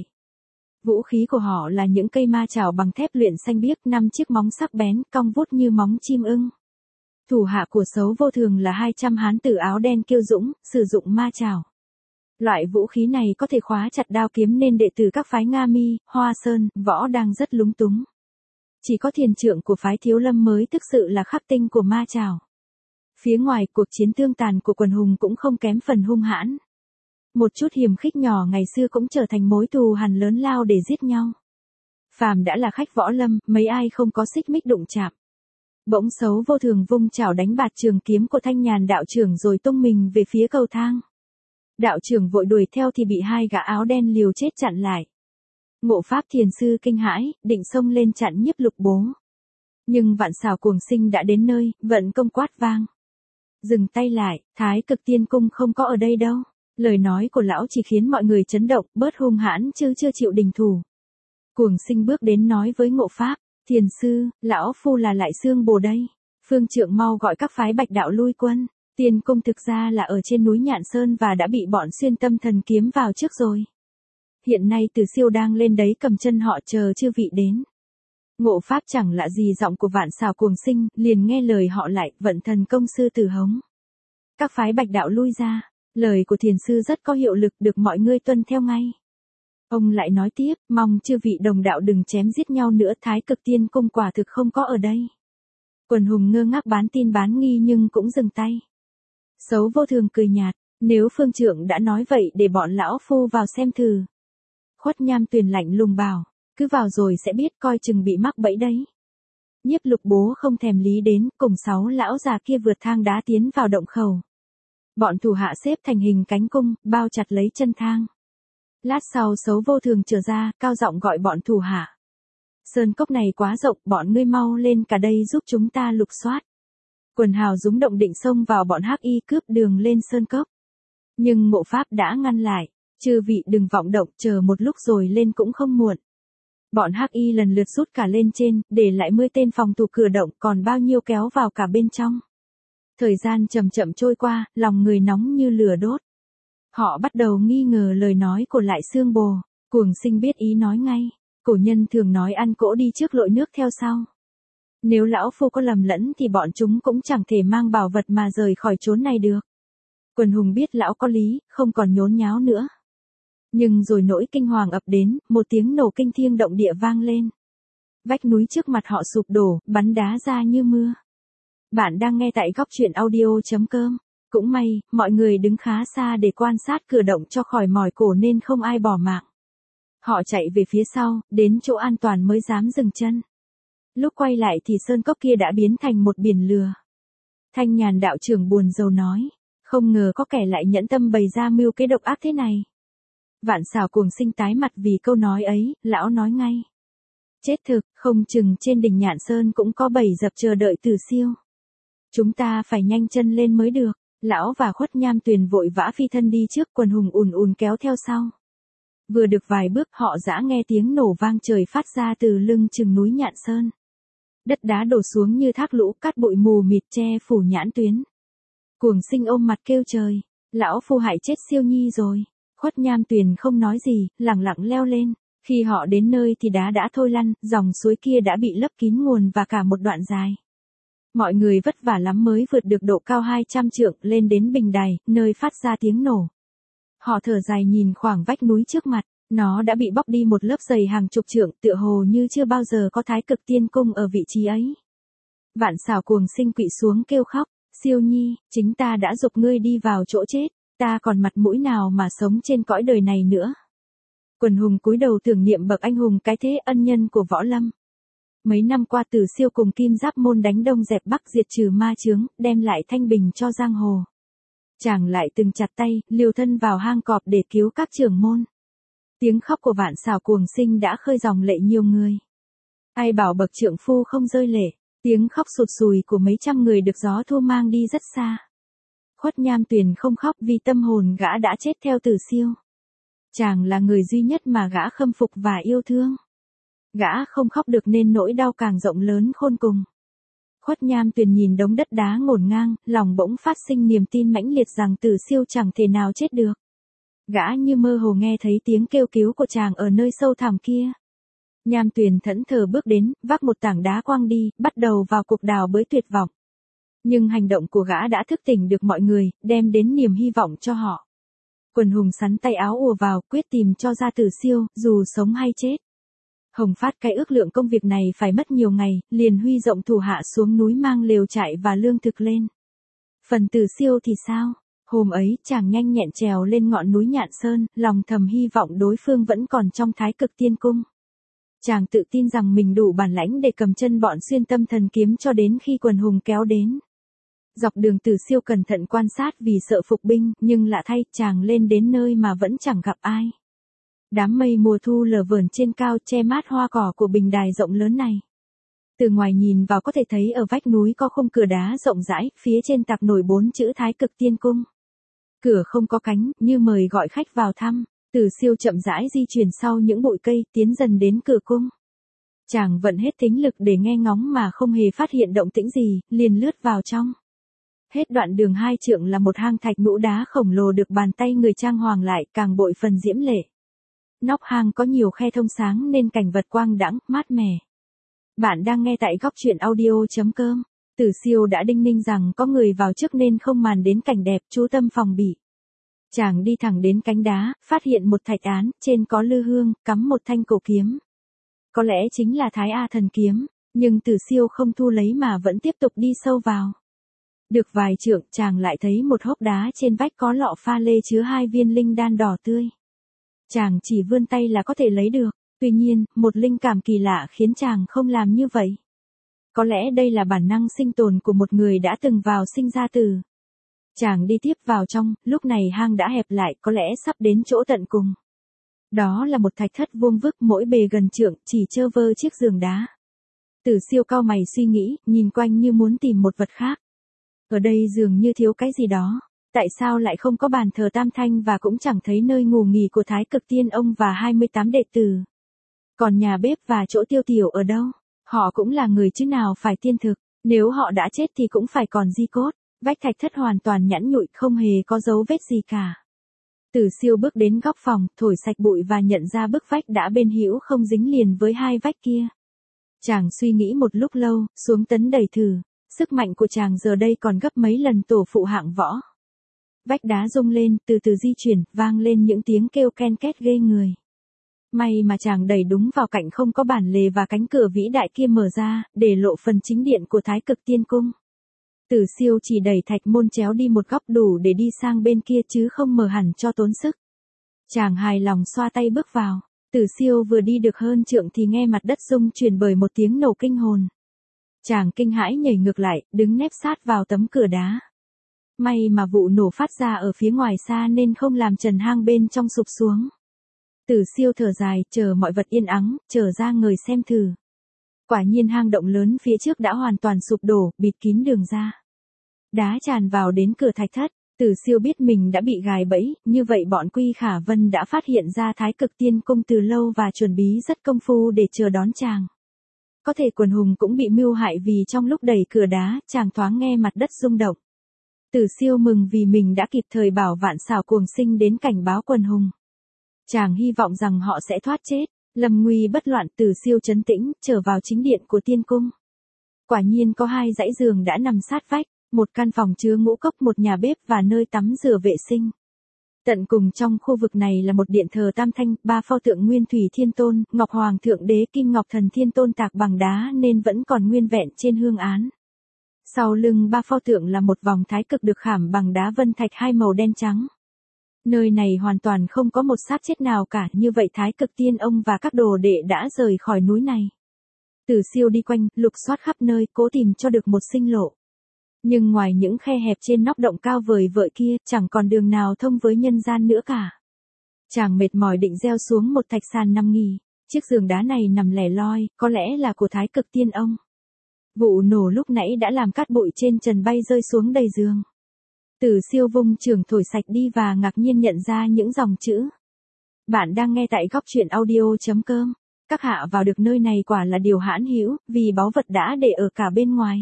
Speaker 1: Vũ khí của họ là những cây ma chảo bằng thép luyện xanh biếc, 5 chiếc móng sắc bén, cong vút như móng chim ưng. Thủ hạ của Xấu Vô Thường là 200 hán tử áo đen kiêu dũng, sử dụng ma chảo. Loại vũ khí này có thể khóa chặt đao kiếm nên đệ tử các phái Nga Mi, Hoa Sơn, Võ đang rất lúng túng. Chỉ có thiền trượng của phái Thiếu Lâm mới thực sự là khắc tinh của ma chảo. Phía ngoài, cuộc chiến tương tàn của quần hùng cũng không kém phần hung hãn. Một chút hiềm khích nhỏ ngày xưa cũng trở thành mối thù hằn lớn lao để giết nhau. Phàm đã là khách võ lâm, mấy ai không có xích mích đụng chạm. Bỗng Xấu Vô Thường vung chảo đánh bạt trường kiếm của Thanh Nhàn đạo trưởng rồi tung mình về phía cầu thang. Đạo trưởng vội đuổi theo thì bị hai gã áo đen liều chết chặn lại. Ngộ Pháp thiền sư kinh hãi, định xông lên chặn Nhiếp Lục Bố. Nhưng Vạn Xảo Cuồng Sinh đã đến nơi, vận công quát vang. Dừng tay lại, Thái Cực Tiên Cung không có ở đây đâu. Lời nói của lão chỉ khiến mọi người chấn động, bớt hung hãn chứ chưa chịu đình thủ. Cuồng Sinh bước đến nói với Ngộ Pháp, thiền sư, lão phu là Lại Xương Bồ đây. Phương trượng mau gọi các phái Bạch đạo lui quân. Tiên cung thực ra là ở trên núi Nhạn Sơn và đã bị bọn Xuyên Tâm Thần kiếm vào trước rồi. Hiện nay Từ Siêu đang lên đấy cầm chân họ chờ chư vị đến. Ngộ Pháp chẳng lạ gì giọng của Vạn Xảo Cuồng Sinh, liền nghe lời họ lại, vận thần công sư Tử Hống. Các phái Bạch đạo lui ra, lời của thiền sư rất có hiệu lực, được mọi người tuân theo ngay. Ông lại nói tiếp, mong chư vị đồng đạo đừng chém giết nhau nữa, Thái Cực Tiên Cung quả thực không có ở đây. Quần hùng ngơ ngác bán tin bán nghi nhưng cũng dừng tay. Sấu Vô Thường cười nhạt, nếu phương trượng đã nói vậy để bọn lão phu vào xem thử. Khuất Nham Tuyền lạnh lùng bảo, cứ vào rồi sẽ biết, coi chừng bị mắc bẫy đấy. Nhiếp Lục Bố không thèm lý đến, cùng 6 lão già kia vượt thang đá tiến vào động khẩu. Bọn thủ hạ xếp thành hình cánh cung, bao chặt lấy chân thang. Lát sau Sấu Vô Thường trở ra, cao giọng gọi bọn thủ hạ. Sơn cốc này quá rộng, bọn ngươi mau lên cả đây giúp chúng ta lục soát. Quần hào rúng động định xông vào bọn hắc y cướp đường lên sơn cốc. Nhưng Ngộ Pháp đã ngăn lại, chư vị đừng vọng động, chờ một lúc rồi lên cũng không muộn. Bọn hắc y lần lượt rút cả lên trên, để lại 10 tên phòng thủ cửa động, còn bao nhiêu kéo vào cả bên trong. Thời gian chậm chậm trôi qua, lòng người nóng như lửa đốt. Họ bắt đầu nghi ngờ lời nói của Lại Xương Bồ. Cuồng Sinh biết ý nói ngay, cổ nhân thường nói ăn cỗ đi trước lội nước theo sau. Nếu lão phu có lầm lẫn thì bọn chúng cũng chẳng thể mang bảo vật mà rời khỏi chốn này được. Quần hùng biết lão có lý, không còn nhốn nháo nữa. Nhưng rồi nỗi kinh hoàng ập đến, một tiếng nổ kinh thiên động địa vang lên. Vách núi trước mặt họ sụp đổ, bắn đá ra như mưa. Bạn đang nghe tại góc truyện audio.com. Cũng may, mọi người đứng khá xa để quan sát cửa động cho khỏi mỏi cổ nên không ai bỏ mạng. Họ chạy về phía sau, đến chỗ an toàn mới dám dừng chân. Lúc quay lại thì sơn cốc kia đã biến thành một biển lửa. Thanh Nhàn đạo trưởng buồn rầu nói, không ngờ có kẻ lại nhẫn tâm bày ra mưu kế độc ác thế này. Vạn Xảo Cuồng Sinh tái mặt vì câu nói ấy, lão nói ngay. Chết thực, không chừng trên đỉnh Nhạn Sơn cũng có bầy dập chờ đợi Từ Siêu. Chúng ta phải nhanh chân lên mới được. Lão và Khuất Nham Tuyền vội vã phi thân đi trước, quần hùng ùn ùn kéo theo sau. Vừa được vài bước họ dã nghe tiếng nổ vang trời phát ra từ lưng chừng núi Nhạn Sơn. Đất đá đổ xuống như thác lũ, cát bụi mù mịt che phủ nhãn tuyến. Cuồng Sinh ôm mặt kêu trời, lão phu hại chết Siêu Nhi rồi. Khuất Nham Tuyền không nói gì, lẳng lặng leo lên. Khi họ đến nơi thì đá đã thôi lăn, dòng suối kia đã bị lấp kín nguồn và cả một đoạn dài. Mọi người vất vả lắm mới vượt được độ cao 200 trượng lên đến bình đài, nơi phát ra tiếng nổ. Họ thở dài nhìn khoảng vách núi trước mặt, nó đã bị bóc đi một lớp dày hàng chục trượng, tựa hồ như chưa bao giờ có Thái Cực Tiên Cung ở vị trí ấy. Vạn Xảo Cuồng Sinh quỵ xuống kêu khóc, Siêu Nhi, chính ta đã giục ngươi đi vào chỗ chết, ta còn mặt mũi nào mà sống trên cõi đời này nữa. Quần hùng cúi đầu tưởng niệm bậc anh hùng cái thế ân nhân của võ lâm. Mấy năm qua Từ Siêu cùng Kim Giáp môn đánh đông dẹp bắc, diệt trừ ma chướng, đem lại thanh bình cho giang hồ. Chàng lại từng chặt tay, liều thân vào hang cọp để cứu các trưởng môn. Tiếng khóc của Vạn Xảo Cuồng Sinh đã khơi dòng lệ nhiều người. Ai bảo bậc trượng phu không rơi lệ, tiếng khóc sụt sùi của mấy trăm người được gió thu mang đi rất xa. Khuất Nham Tuyền không khóc vì tâm hồn gã đã chết theo Từ Siêu. Chàng là người duy nhất mà gã khâm phục và yêu thương. Gã không khóc được nên nỗi đau càng rộng lớn khôn cùng. Khuất Nham Tuyền nhìn đống đất đá ngổn ngang, lòng bỗng phát sinh niềm tin mãnh liệt rằng Từ Siêu chẳng thể nào chết được. Gã như mơ hồ nghe thấy tiếng kêu cứu của chàng ở nơi sâu thẳm kia. Nham Tuyền thẫn thờ bước đến, vác một tảng đá quăng đi, bắt đầu vào cuộc đào bới tuyệt vọng. Nhưng hành động của gã đã thức tỉnh được mọi người, đem đến niềm hy vọng cho họ. Quần hùng sắn tay áo ùa vào, quyết tìm cho ra Từ Siêu, dù sống hay chết. Hồng Phát cái ước lượng công việc này phải mất nhiều ngày, liền huy rộng thủ hạ xuống núi mang lều trại và lương thực lên. Phần Từ Siêu thì sao? Hôm ấy, chàng nhanh nhẹn trèo lên ngọn núi Nhạn Sơn, lòng thầm hy vọng đối phương vẫn còn trong Thái Cực Tiên Cung. Chàng tự tin rằng mình đủ bản lãnh để cầm chân bọn Xuyên Tâm Thần kiếm cho đến khi quần hùng kéo đến. Dọc đường Tử Siêu cẩn thận quan sát vì sợ phục binh, nhưng lạ thay, chàng lên đến nơi mà vẫn chẳng gặp ai. Đám mây mùa thu lờ vờn trên cao che mát hoa cỏ của bình đài rộng lớn này. Từ ngoài nhìn vào có thể thấy ở vách núi có khung cửa đá rộng rãi, phía trên tạc nổi 4 chữ Thái Cực Tiên Cung. Cửa không có cánh, như mời gọi khách vào thăm. Tử Siêu chậm rãi di chuyển sau những bụi cây, tiến dần đến cửa cung. Chàng vận hết thính lực để nghe ngóng mà không hề phát hiện động tĩnh gì, liền lướt vào trong. Hết đoạn đường 2 trượng là một hang thạch nhũ đá khổng lồ được bàn tay người trang hoàng lại, càng bội phần diễm lệ. Nóc hang có nhiều khe thông sáng nên cảnh vật quang đãng, mát mẻ. Bạn đang nghe tại góc truyện audio.com. Tử Siêu đã đinh ninh rằng có người vào trước nên không màn đến cảnh đẹp, chú tâm phòng bị. Chàng đi thẳng đến cánh đá, phát hiện một thạch án, trên có lư hương, cắm một thanh cổ kiếm. Có lẽ chính là Thái A Thần Kiếm, nhưng Tử Siêu không thu lấy mà vẫn tiếp tục đi sâu vào. Được vài trượng, chàng lại thấy một hốc đá trên vách có lọ pha lê chứa 2 viên linh đan đỏ tươi. Chàng chỉ vươn tay là có thể lấy được, tuy nhiên, một linh cảm kỳ lạ khiến chàng không làm như vậy. Có lẽ đây là bản năng sinh tồn của một người đã từng vào sinh ra tử. Chàng đi tiếp vào trong, lúc này hang đã hẹp lại, có lẽ sắp đến chỗ tận cùng. Đó là một thạch thất vuông vức mỗi bề gần trượng, chỉ trơ vơ chiếc giường đá. Tử Siêu cau mày suy nghĩ, nhìn quanh như muốn tìm một vật khác. Ở đây dường như thiếu cái gì đó. Tại sao lại không có bàn thờ tam thanh và cũng chẳng thấy nơi ngủ nghỉ của Thái Cực Tiên Ông và 28 đệ tử. Còn nhà bếp và chỗ tiêu tiểu ở đâu? Họ cũng là người chứ nào phải tiên thực, nếu họ đã chết thì cũng phải còn di cốt. Vách thạch thất hoàn toàn nhẵn nhụi, không hề có dấu vết gì cả. Tử Siêu bước đến góc phòng, thổi sạch bụi và nhận ra bức vách đã bên hữu không dính liền với 2 vách kia. Chàng suy nghĩ một lúc lâu, xuống tấn đẩy thử. Sức mạnh của chàng giờ đây còn gấp mấy lần tổ phụ hạng võ. Vách đá rung lên, từ từ di chuyển, vang lên những tiếng kêu ken két ghê người. May mà chàng đẩy đúng vào cạnh không có bản lề và cánh cửa vĩ đại kia mở ra, để lộ phần chính điện của Thái Cực Tiên Cung. Tử Siêu chỉ đẩy thạch môn chéo đi một góc đủ để đi sang bên kia chứ không mở hẳn cho tốn sức. Chàng hài lòng xoa tay bước vào. Tử Siêu vừa đi được hơn trượng thì nghe mặt đất rung chuyển bởi một tiếng nổ kinh hồn. Chàng kinh hãi nhảy ngược lại, đứng nép sát vào tấm cửa đá. May mà vụ nổ phát ra ở phía ngoài xa nên không làm trần hang bên trong sụp xuống. Tử Siêu thở dài, chờ mọi vật yên ắng, trở ra ngời xem thử. Quả nhiên hang động lớn phía trước đã hoàn toàn sụp đổ, bịt kín đường ra. Đá tràn vào đến cửa thạch thất. Tử Siêu biết mình đã bị gài bẫy, như vậy bọn Quy Khả Vân đã phát hiện ra Thái Cực Tiên Cung từ lâu và chuẩn bị rất công phu để chờ đón chàng. Có thể quần hùng cũng bị mưu hại vì trong lúc đẩy cửa đá, chàng thoáng nghe mặt đất rung động. Tử Siêu mừng vì mình đã kịp thời bảo Vạn Xảo Cuồng Sinh đến cảnh báo quần hùng. Chàng hy vọng rằng họ sẽ thoát chết. Lâm nguy bất loạn, Tử Siêu trấn tĩnh, trở vào chính điện của tiên cung. Quả nhiên có 2 dãy giường đã nằm sát vách, một căn phòng chứa ngũ cốc, một nhà bếp và nơi tắm rửa vệ sinh. Tận cùng trong khu vực này là một điện thờ tam thanh, 3 pho tượng Nguyên Thủy Thiên Tôn, Ngọc Hoàng Thượng Đế, Kim Ngọc Thần Thiên Tôn tạc bằng đá nên vẫn còn nguyên vẹn trên hương án. Sau lưng 3 pho tượng là một vòng thái cực được khảm bằng đá vân thạch 2 màu đen trắng. Nơi này hoàn toàn không có một xác chết nào cả, như vậy Thái Cực Tiên Ông và các đồ đệ đã rời khỏi núi này. Tử Siêu đi quanh, lục soát khắp nơi, cố tìm cho được một sinh lộ. Nhưng ngoài những khe hẹp trên nóc động cao vời vợi kia, chẳng còn đường nào thông với nhân gian nữa cả. Chàng mệt mỏi định gieo xuống một thạch sàn nằm nghỉ. Chiếc giường đá này nằm lẻ loi, có lẽ là của Thái Cực Tiên Ông. Vụ nổ lúc nãy đã làm cát bụi trên trần bay rơi xuống đầy giường. Tử Siêu vung chưởng thổi sạch đi và ngạc nhiên nhận ra những dòng chữ. Bạn đang nghe tại góc truyện audio.com. Các hạ vào được nơi này quả là điều hãn hữu, vì báu vật đã để ở cả bên ngoài.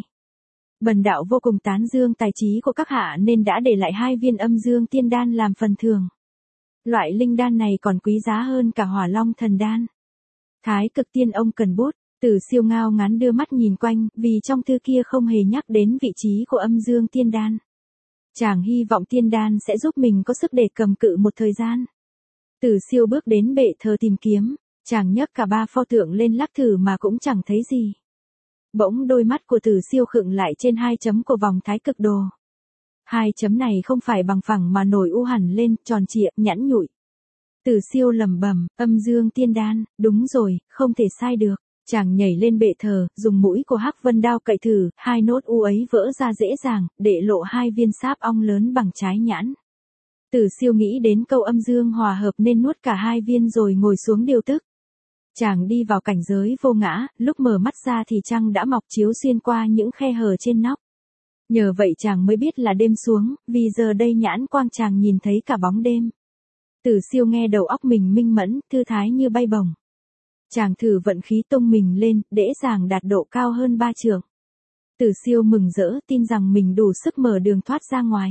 Speaker 1: Bần đạo vô cùng tán dương tài trí của các hạ nên đã để lại 2 viên âm dương tiên đan làm phần thưởng. Loại linh đan này còn quý giá hơn cả hỏa long thần đan. Thái Cực Tiên Ông cần bút. Tử Siêu ngao ngán đưa mắt nhìn quanh, vì trong thư kia không hề nhắc đến vị trí của âm dương tiên đan. Chàng hy vọng tiên đan sẽ giúp mình có sức để cầm cự một thời gian. Tử Siêu bước đến bệ thờ tìm kiếm, chàng nhấc cả 3 pho tượng lên lắc thử mà cũng chẳng thấy gì. Bỗng đôi mắt của Tử Siêu khựng lại trên 2 chấm của vòng thái cực đồ. 2 chấm này không phải bằng phẳng mà nổi u hẳn lên, tròn trịa, nhẵn nhụi. Tử Siêu lẩm bẩm, âm dương tiên đan, đúng rồi, không thể sai được. Chàng nhảy lên bệ thờ, dùng mũi của Hắc Vân Đao cậy thử, hai nốt u ấy vỡ ra dễ dàng, để lộ hai viên sáp ong lớn bằng trái nhãn. Tử Siêu nghĩ đến câu âm dương hòa hợp nên nuốt cả hai viên rồi ngồi xuống điều tức. Chàng đi vào cảnh giới vô ngã, lúc mở mắt ra thì trăng đã mọc chiếu xuyên qua những khe hở trên nóc. Nhờ vậy chàng mới biết là đêm xuống, vì giờ đây nhãn quang chàng nhìn thấy cả bóng đêm. Tử Siêu nghe đầu óc mình minh mẫn, thư thái như bay bổng. Chàng thử vận khí tung mình lên, dễ dàng đạt độ cao hơn 3 trượng. Tử Siêu mừng rỡ, tin rằng mình đủ sức mở đường thoát ra ngoài.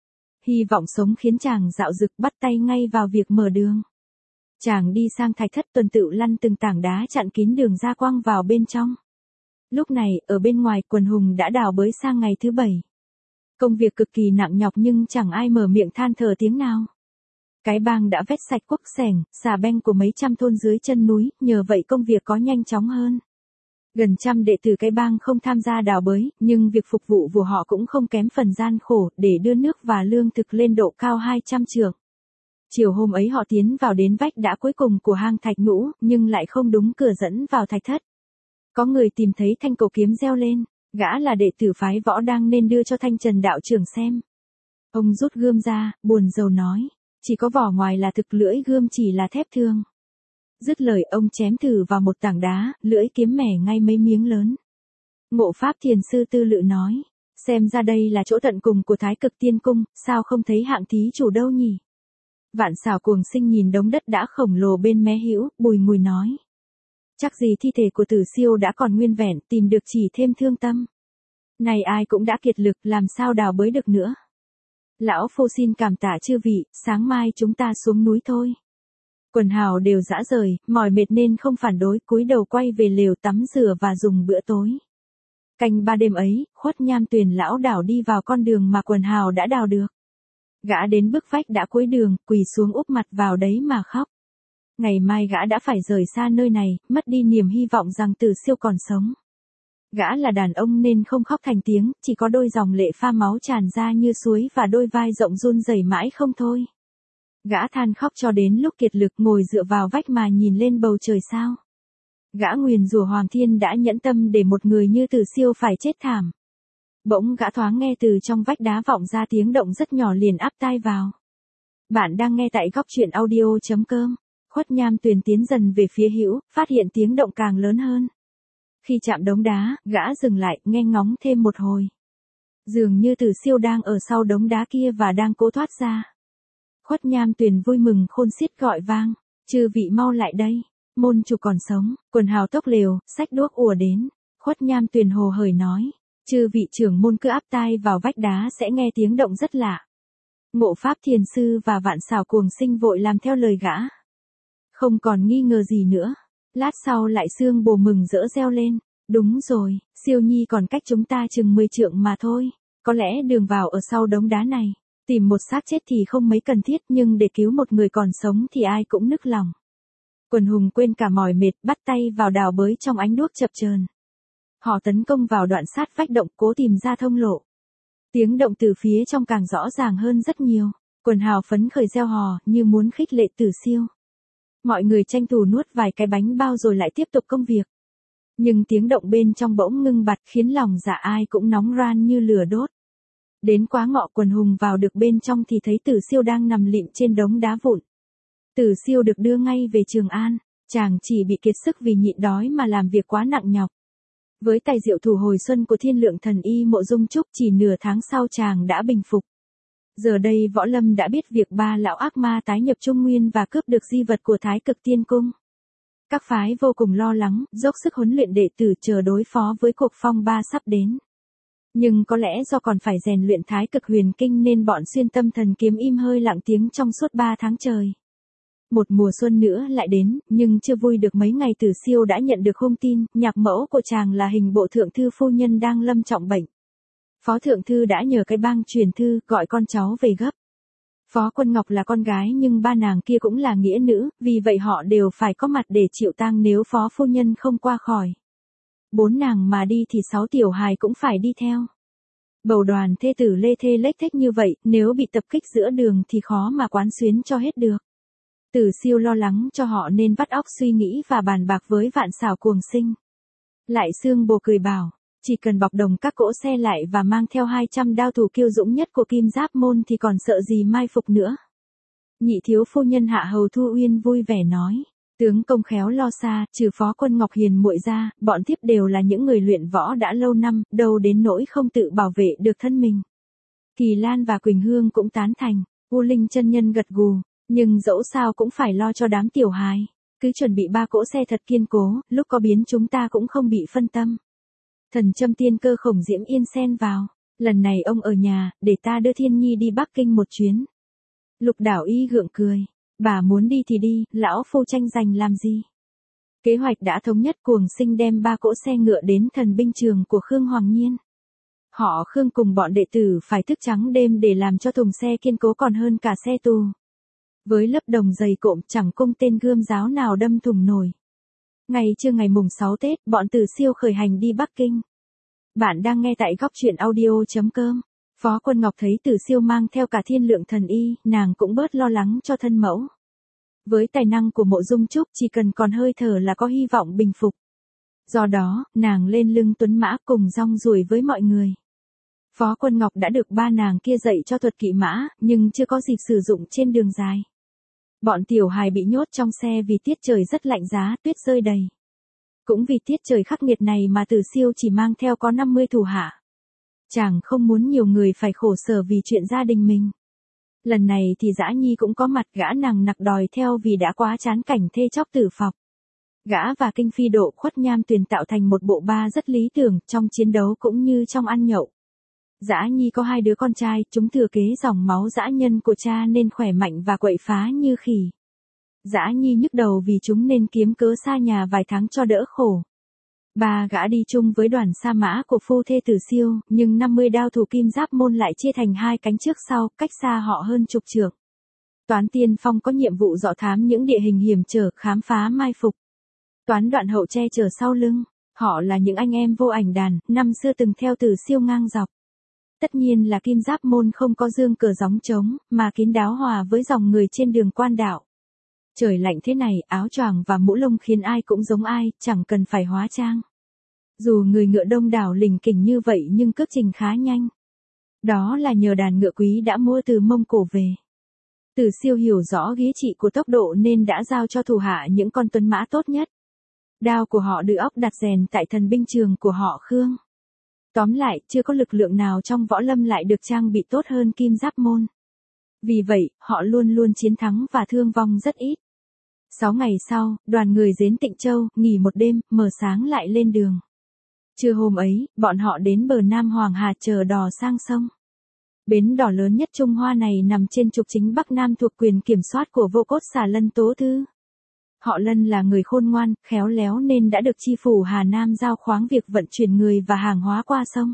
Speaker 1: Hy vọng sống khiến chàng dạo dực bắt tay ngay vào việc mở đường. Chàng đi sang thạch thất tuần tự lăn từng tảng đá chặn kín đường ra quang vào bên trong. Lúc này, ở bên ngoài quần hùng đã đào bới sang ngày thứ 7. Công việc cực kỳ nặng nhọc nhưng chẳng ai mở miệng than thở tiếng nào. Cái bang đã vét sạch cuốc xẻng, xà beng của mấy trăm thôn dưới chân núi, nhờ vậy công việc có nhanh chóng hơn. Gần trăm đệ tử cái bang không tham gia đào bới, nhưng việc phục vụ của họ cũng không kém phần gian khổ để đưa nước và lương thực lên độ cao 200 trượng. Chiều hôm ấy họ tiến vào đến vách đá cuối cùng của hang thạch nhũ, nhưng lại không đúng cửa dẫn vào thạch thất. Có người tìm thấy thanh cổ kiếm reo lên, gã là đệ tử phái Võ đang nên đưa cho Thanh Trần đạo trưởng xem. Ông rút gươm ra, buồn rầu nói, chỉ có vỏ ngoài là thực, lưỡi gươm chỉ là thép thường. Dứt lời ông chém thử vào một tảng đá, lưỡi kiếm mẻ ngay mấy miếng lớn. Ngộ Pháp Thiền Sư tư lự nói, xem ra đây là chỗ tận cùng của Thái Cực Tiên Cung, sao không thấy hạng thí chủ đâu nhỉ? Vạn Xảo Cuồng Sinh nhìn đống đất đã khổng lồ bên mé hữu, bùi ngùi nói. Chắc gì thi thể của Tử Siêu đã còn nguyên vẹn, tìm được chỉ thêm thương tâm. Này ai cũng đã kiệt lực, làm sao đào bới được nữa. Lão Phu xin cảm tạ chư vị, sáng mai chúng ta xuống núi thôi. Quần hào đều dã rời, mỏi mệt nên không phản đối, cúi đầu quay về lều tắm rửa và dùng bữa tối. Canh 3 đêm ấy, Khuất Nham Tuyền lão đảo đi vào con đường mà quần hào đã đào được. Gã đến bước vách đã cuối đường, quỳ xuống úp mặt vào đấy mà khóc. Ngày mai gã đã phải rời xa nơi này, mất đi niềm hy vọng rằng Tử Siêu còn sống. Gã là đàn ông nên không khóc thành tiếng, chỉ có đôi dòng lệ pha máu tràn ra như suối và đôi vai rộng run rẩy mãi không thôi. Gã than khóc cho đến lúc kiệt lực ngồi dựa vào vách mà nhìn lên bầu trời sao. Gã nguyền rủa Hoàng Thiên đã nhẫn tâm để một người như Tử Siêu phải chết thảm. Bỗng gã thoáng nghe từ trong vách đá vọng ra tiếng động rất nhỏ liền áp tai vào. Bạn đang nghe tại góc truyện audio.com. Khuất Nham Tuyền tiến dần về phía hữu, phát hiện tiếng động càng lớn hơn. Khi chạm đống đá, gã dừng lại, nghe ngóng thêm một hồi. Dường như Tử Siêu đang ở sau đống đá kia và đang cố thoát ra. Khuất Nham Tuyền vui mừng khôn xiết gọi vang, chư vị mau lại đây, môn chủ còn sống. Quần hào tốc lều, xách đuốc ùa đến. Khuất Nham Tuyền hồ hởi nói, chư vị trưởng môn cứ áp tai vào vách đá sẽ nghe tiếng động rất lạ. Ngộ Pháp Thiền Sư và Vạn Xảo Cuồng Sinh vội làm theo lời gã. Không còn nghi ngờ gì nữa. Lát sau lại xương bồ mừng rỡ reo lên. Đúng rồi, Siêu Nhi còn cách chúng ta chừng 10 trượng mà thôi. Có lẽ đường vào ở sau đống đá này. Tìm một xác chết thì không mấy cần thiết nhưng để cứu một người còn sống thì ai cũng nức lòng. Quần hùng quên cả mỏi mệt bắt tay vào đào bới trong ánh đuốc chập chờn. Họ tấn công vào đoạn sát vách động cố tìm ra thông lộ. Tiếng động từ phía trong càng rõ ràng hơn rất nhiều. Quần hào phấn khởi reo hò như muốn khích lệ Tử Siêu. Mọi người tranh thủ nuốt vài cái bánh bao rồi lại tiếp tục công việc. Nhưng tiếng động bên trong bỗng ngưng bặt khiến lòng dạ ai cũng nóng ran như lửa đốt. Đến quá ngọ quần hùng vào được bên trong thì thấy Tử Siêu đang nằm lịm trên đống đá vụn. Tử Siêu được đưa ngay về Trường An, chàng chỉ bị kiệt sức vì nhịn đói mà làm việc quá nặng nhọc. Với tài diệu thủ hồi xuân của Thiên Lượng Thần Y Mộ Dung Trúc chỉ nửa tháng sau chàng đã bình phục. Giờ đây Võ Lâm đã biết việc ba lão ác ma tái nhập Trung Nguyên và cướp được di vật của Thái Cực Tiên Cung. Các phái vô cùng lo lắng, dốc sức huấn luyện đệ tử chờ đối phó với cuộc phong ba sắp đến. Nhưng có lẽ do còn phải rèn luyện Thái Cực Huyền Kinh nên bọn Xuyên Tâm Thần Kiếm im hơi lặng tiếng trong suốt 3 tháng trời. Một mùa xuân nữa lại đến, nhưng chưa vui được mấy ngày Tử Siêu đã nhận được hung tin, nhạc mẫu của chàng là Hình Bộ Thượng Thư phu nhân đang lâm trọng bệnh. Phó Thượng Thư đã nhờ cái bang truyền thư gọi con cháu về gấp. Phó Quân Ngọc là con gái nhưng ba nàng kia cũng là nghĩa nữ, vì vậy họ đều phải có mặt để chịu tang nếu phó phu nhân không qua khỏi. 4 nàng mà đi thì 6 tiểu hài cũng phải đi theo. Bầu đoàn thê tử lê thê lếch thếch như vậy, nếu bị tập kích giữa đường thì khó mà quán xuyến cho hết được. Tử Siêu lo lắng cho họ nên vắt óc suy nghĩ và bàn bạc với Vạn Xảo Cuồng Sinh. Lại Xương Bồ cười bảo, chỉ cần bọc đồng các cỗ xe lại và mang theo 200 đao thủ kiêu dũng nhất của Kim Giáp môn thì còn sợ gì mai phục nữa. Nhị thiếu phu nhân Hạ Hầu Thu Uyên vui vẻ nói, tướng công khéo lo xa, trừ Phó Quân Ngọc Hiền muội ra, bọn thiếp đều là những người luyện võ đã lâu năm, đâu đến nỗi không tự bảo vệ được thân mình. Kỳ Lan và Quỳnh Hương cũng tán thành, U Linh chân nhân gật gù, nhưng dẫu sao cũng phải lo cho đám tiểu hài, cứ chuẩn bị 3 cỗ xe thật kiên cố, lúc có biến chúng ta cũng không bị phân tâm. Thần Châm Tiên Cơ Khổng Diễm Yên xen vào, lần này ông ở nhà, để ta đưa Thiên Nhi đi Bắc Kinh một chuyến. Lục Đảo Y gượng cười, bà muốn đi thì đi, lão phu tranh giành làm gì. Kế hoạch đã thống nhất, Cuồng Sinh đem 3 cỗ xe ngựa đến thần binh trường của Khương Hoàng Nhiên. Họ Khương cùng bọn đệ tử phải thức trắng đêm để làm cho thùng xe kiên cố còn hơn cả xe tù. Với lớp đồng dày cộm chẳng cung tên gươm giáo nào đâm thủng nổi. Ngày trưa ngày mùng 6 Tết, bọn Tử Siêu khởi hành đi Bắc Kinh. Bạn đang nghe tại góc truyện audio.com. Phó Quân Ngọc thấy Tử Siêu mang theo cả Thiên Lượng Thần Y, nàng cũng bớt lo lắng cho thân mẫu. Với tài năng của Mộ Dung Trúc, chỉ cần còn hơi thở là có hy vọng bình phục. Do đó, nàng lên lưng tuấn mã cùng rong ruổi với mọi người. Phó Quân Ngọc đã được ba nàng kia dạy cho thuật kỵ mã, nhưng chưa có dịp sử dụng trên đường dài. Bọn tiểu hài bị nhốt trong xe vì tiết trời rất lạnh giá, tuyết rơi đầy. Cũng vì tiết trời khắc nghiệt này mà Tử Siêu chỉ mang theo có 50 thủ hạ. Chàng không muốn nhiều người phải khổ sở vì chuyện gia đình mình. Lần này thì Dã Nhi cũng có mặt, gã nằng nặc đòi theo vì đã quá chán cảnh thê chóc tử phọc. Gã và Kinh Phi Độ Khuất Nham Tuyền tạo thành một bộ ba rất lý tưởng trong chiến đấu cũng như trong ăn nhậu. Dã Nhi có 2 đứa con trai, chúng thừa kế dòng máu dã nhân của cha nên khỏe mạnh và quậy phá như khỉ. Dã Nhi nhức đầu vì chúng nên kiếm cớ xa nhà vài tháng cho đỡ khổ. Ba gã đi chung với đoàn sa mã của phu thê Tử Siêu, nhưng 50 đao thủ Kim Giáp môn lại chia thành 2 cánh trước sau, cách xa họ hơn chục trượng. Toán Tiên Phong có nhiệm vụ dò thám những địa hình hiểm trở, khám phá mai phục. Toán Đoạn Hậu che chở sau lưng. Họ là những anh em vô ảnh đàn, năm xưa từng theo Tử Siêu ngang dọc. Tất nhiên là Kim Giáp môn không có dương cờ gióng trống, mà kín đáo hòa với dòng người trên đường quan đạo. Trời lạnh thế này, áo choàng và mũ lông khiến ai cũng giống ai, chẳng cần phải hóa trang. Dù người ngựa đông đảo lình kình như vậy nhưng cước trình khá nhanh. Đó là nhờ đàn ngựa quý đã mua từ Mông Cổ về. Tử Siêu hiểu rõ ghế trị của tốc độ nên đã giao cho thủ hạ những con tuấn mã tốt nhất. Đao của họ được óc đặt rèn tại thần binh trường của họ Khương. Tóm lại, chưa có lực lượng nào trong võ lâm lại được trang bị tốt hơn Kim Giáp môn. Vì vậy, họ luôn luôn chiến thắng và thương vong rất ít. 6 ngày sau, đoàn người đến Tịnh Châu, nghỉ một đêm, mờ sáng lại lên đường. Trưa hôm ấy, bọn họ đến bờ Nam Hoàng Hà chờ đò sang sông. Bến đò lớn nhất Trung Hoa này nằm trên trục chính Bắc Nam thuộc quyền kiểm soát của Vô Cốt Xà Lân Tố Thư. Họ Lân là người khôn ngoan, khéo léo nên đã được chi phủ Hà Nam giao khoáng việc vận chuyển người và hàng hóa qua sông.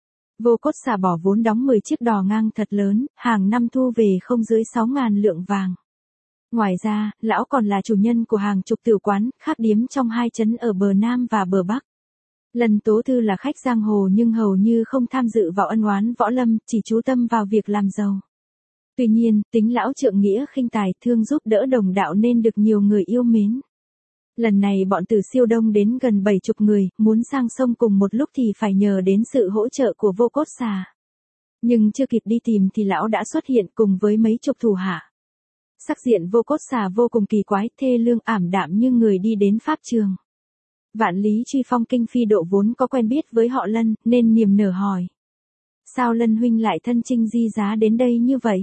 Speaker 1: Vô Cốt Xà bỏ vốn đóng 10 chiếc đò ngang thật lớn, hàng năm thu về không dưới 6.000 lượng vàng. Ngoài ra, lão còn là chủ nhân của hàng chục tiểu quán, khác điếm trong 2 trấn ở bờ Nam và bờ Bắc. Lân Tố Thư là khách giang hồ nhưng hầu như không tham dự vào ân oán võ lâm, chỉ chú tâm vào việc làm giàu. Tuy nhiên, tính lão trượng nghĩa khinh tài, thương giúp đỡ đồng đạo nên được nhiều người yêu mến. Lần này bọn Tử Siêu đông đến gần 70 người, muốn sang sông cùng một lúc thì phải nhờ đến sự hỗ trợ của Vô Cốt Xà. Nhưng chưa kịp đi tìm thì lão đã xuất hiện cùng với mấy chục thủ hạ. Sắc diện Vô Cốt Xà vô cùng kỳ quái, thê lương ảm đạm như người đi đến pháp trường. Vạn Lý Truy Phong Kinh Phi Độ vốn có quen biết với họ Lân, nên niềm nở hỏi. Sao Lân huynh lại thân chinh di giá đến đây như vậy?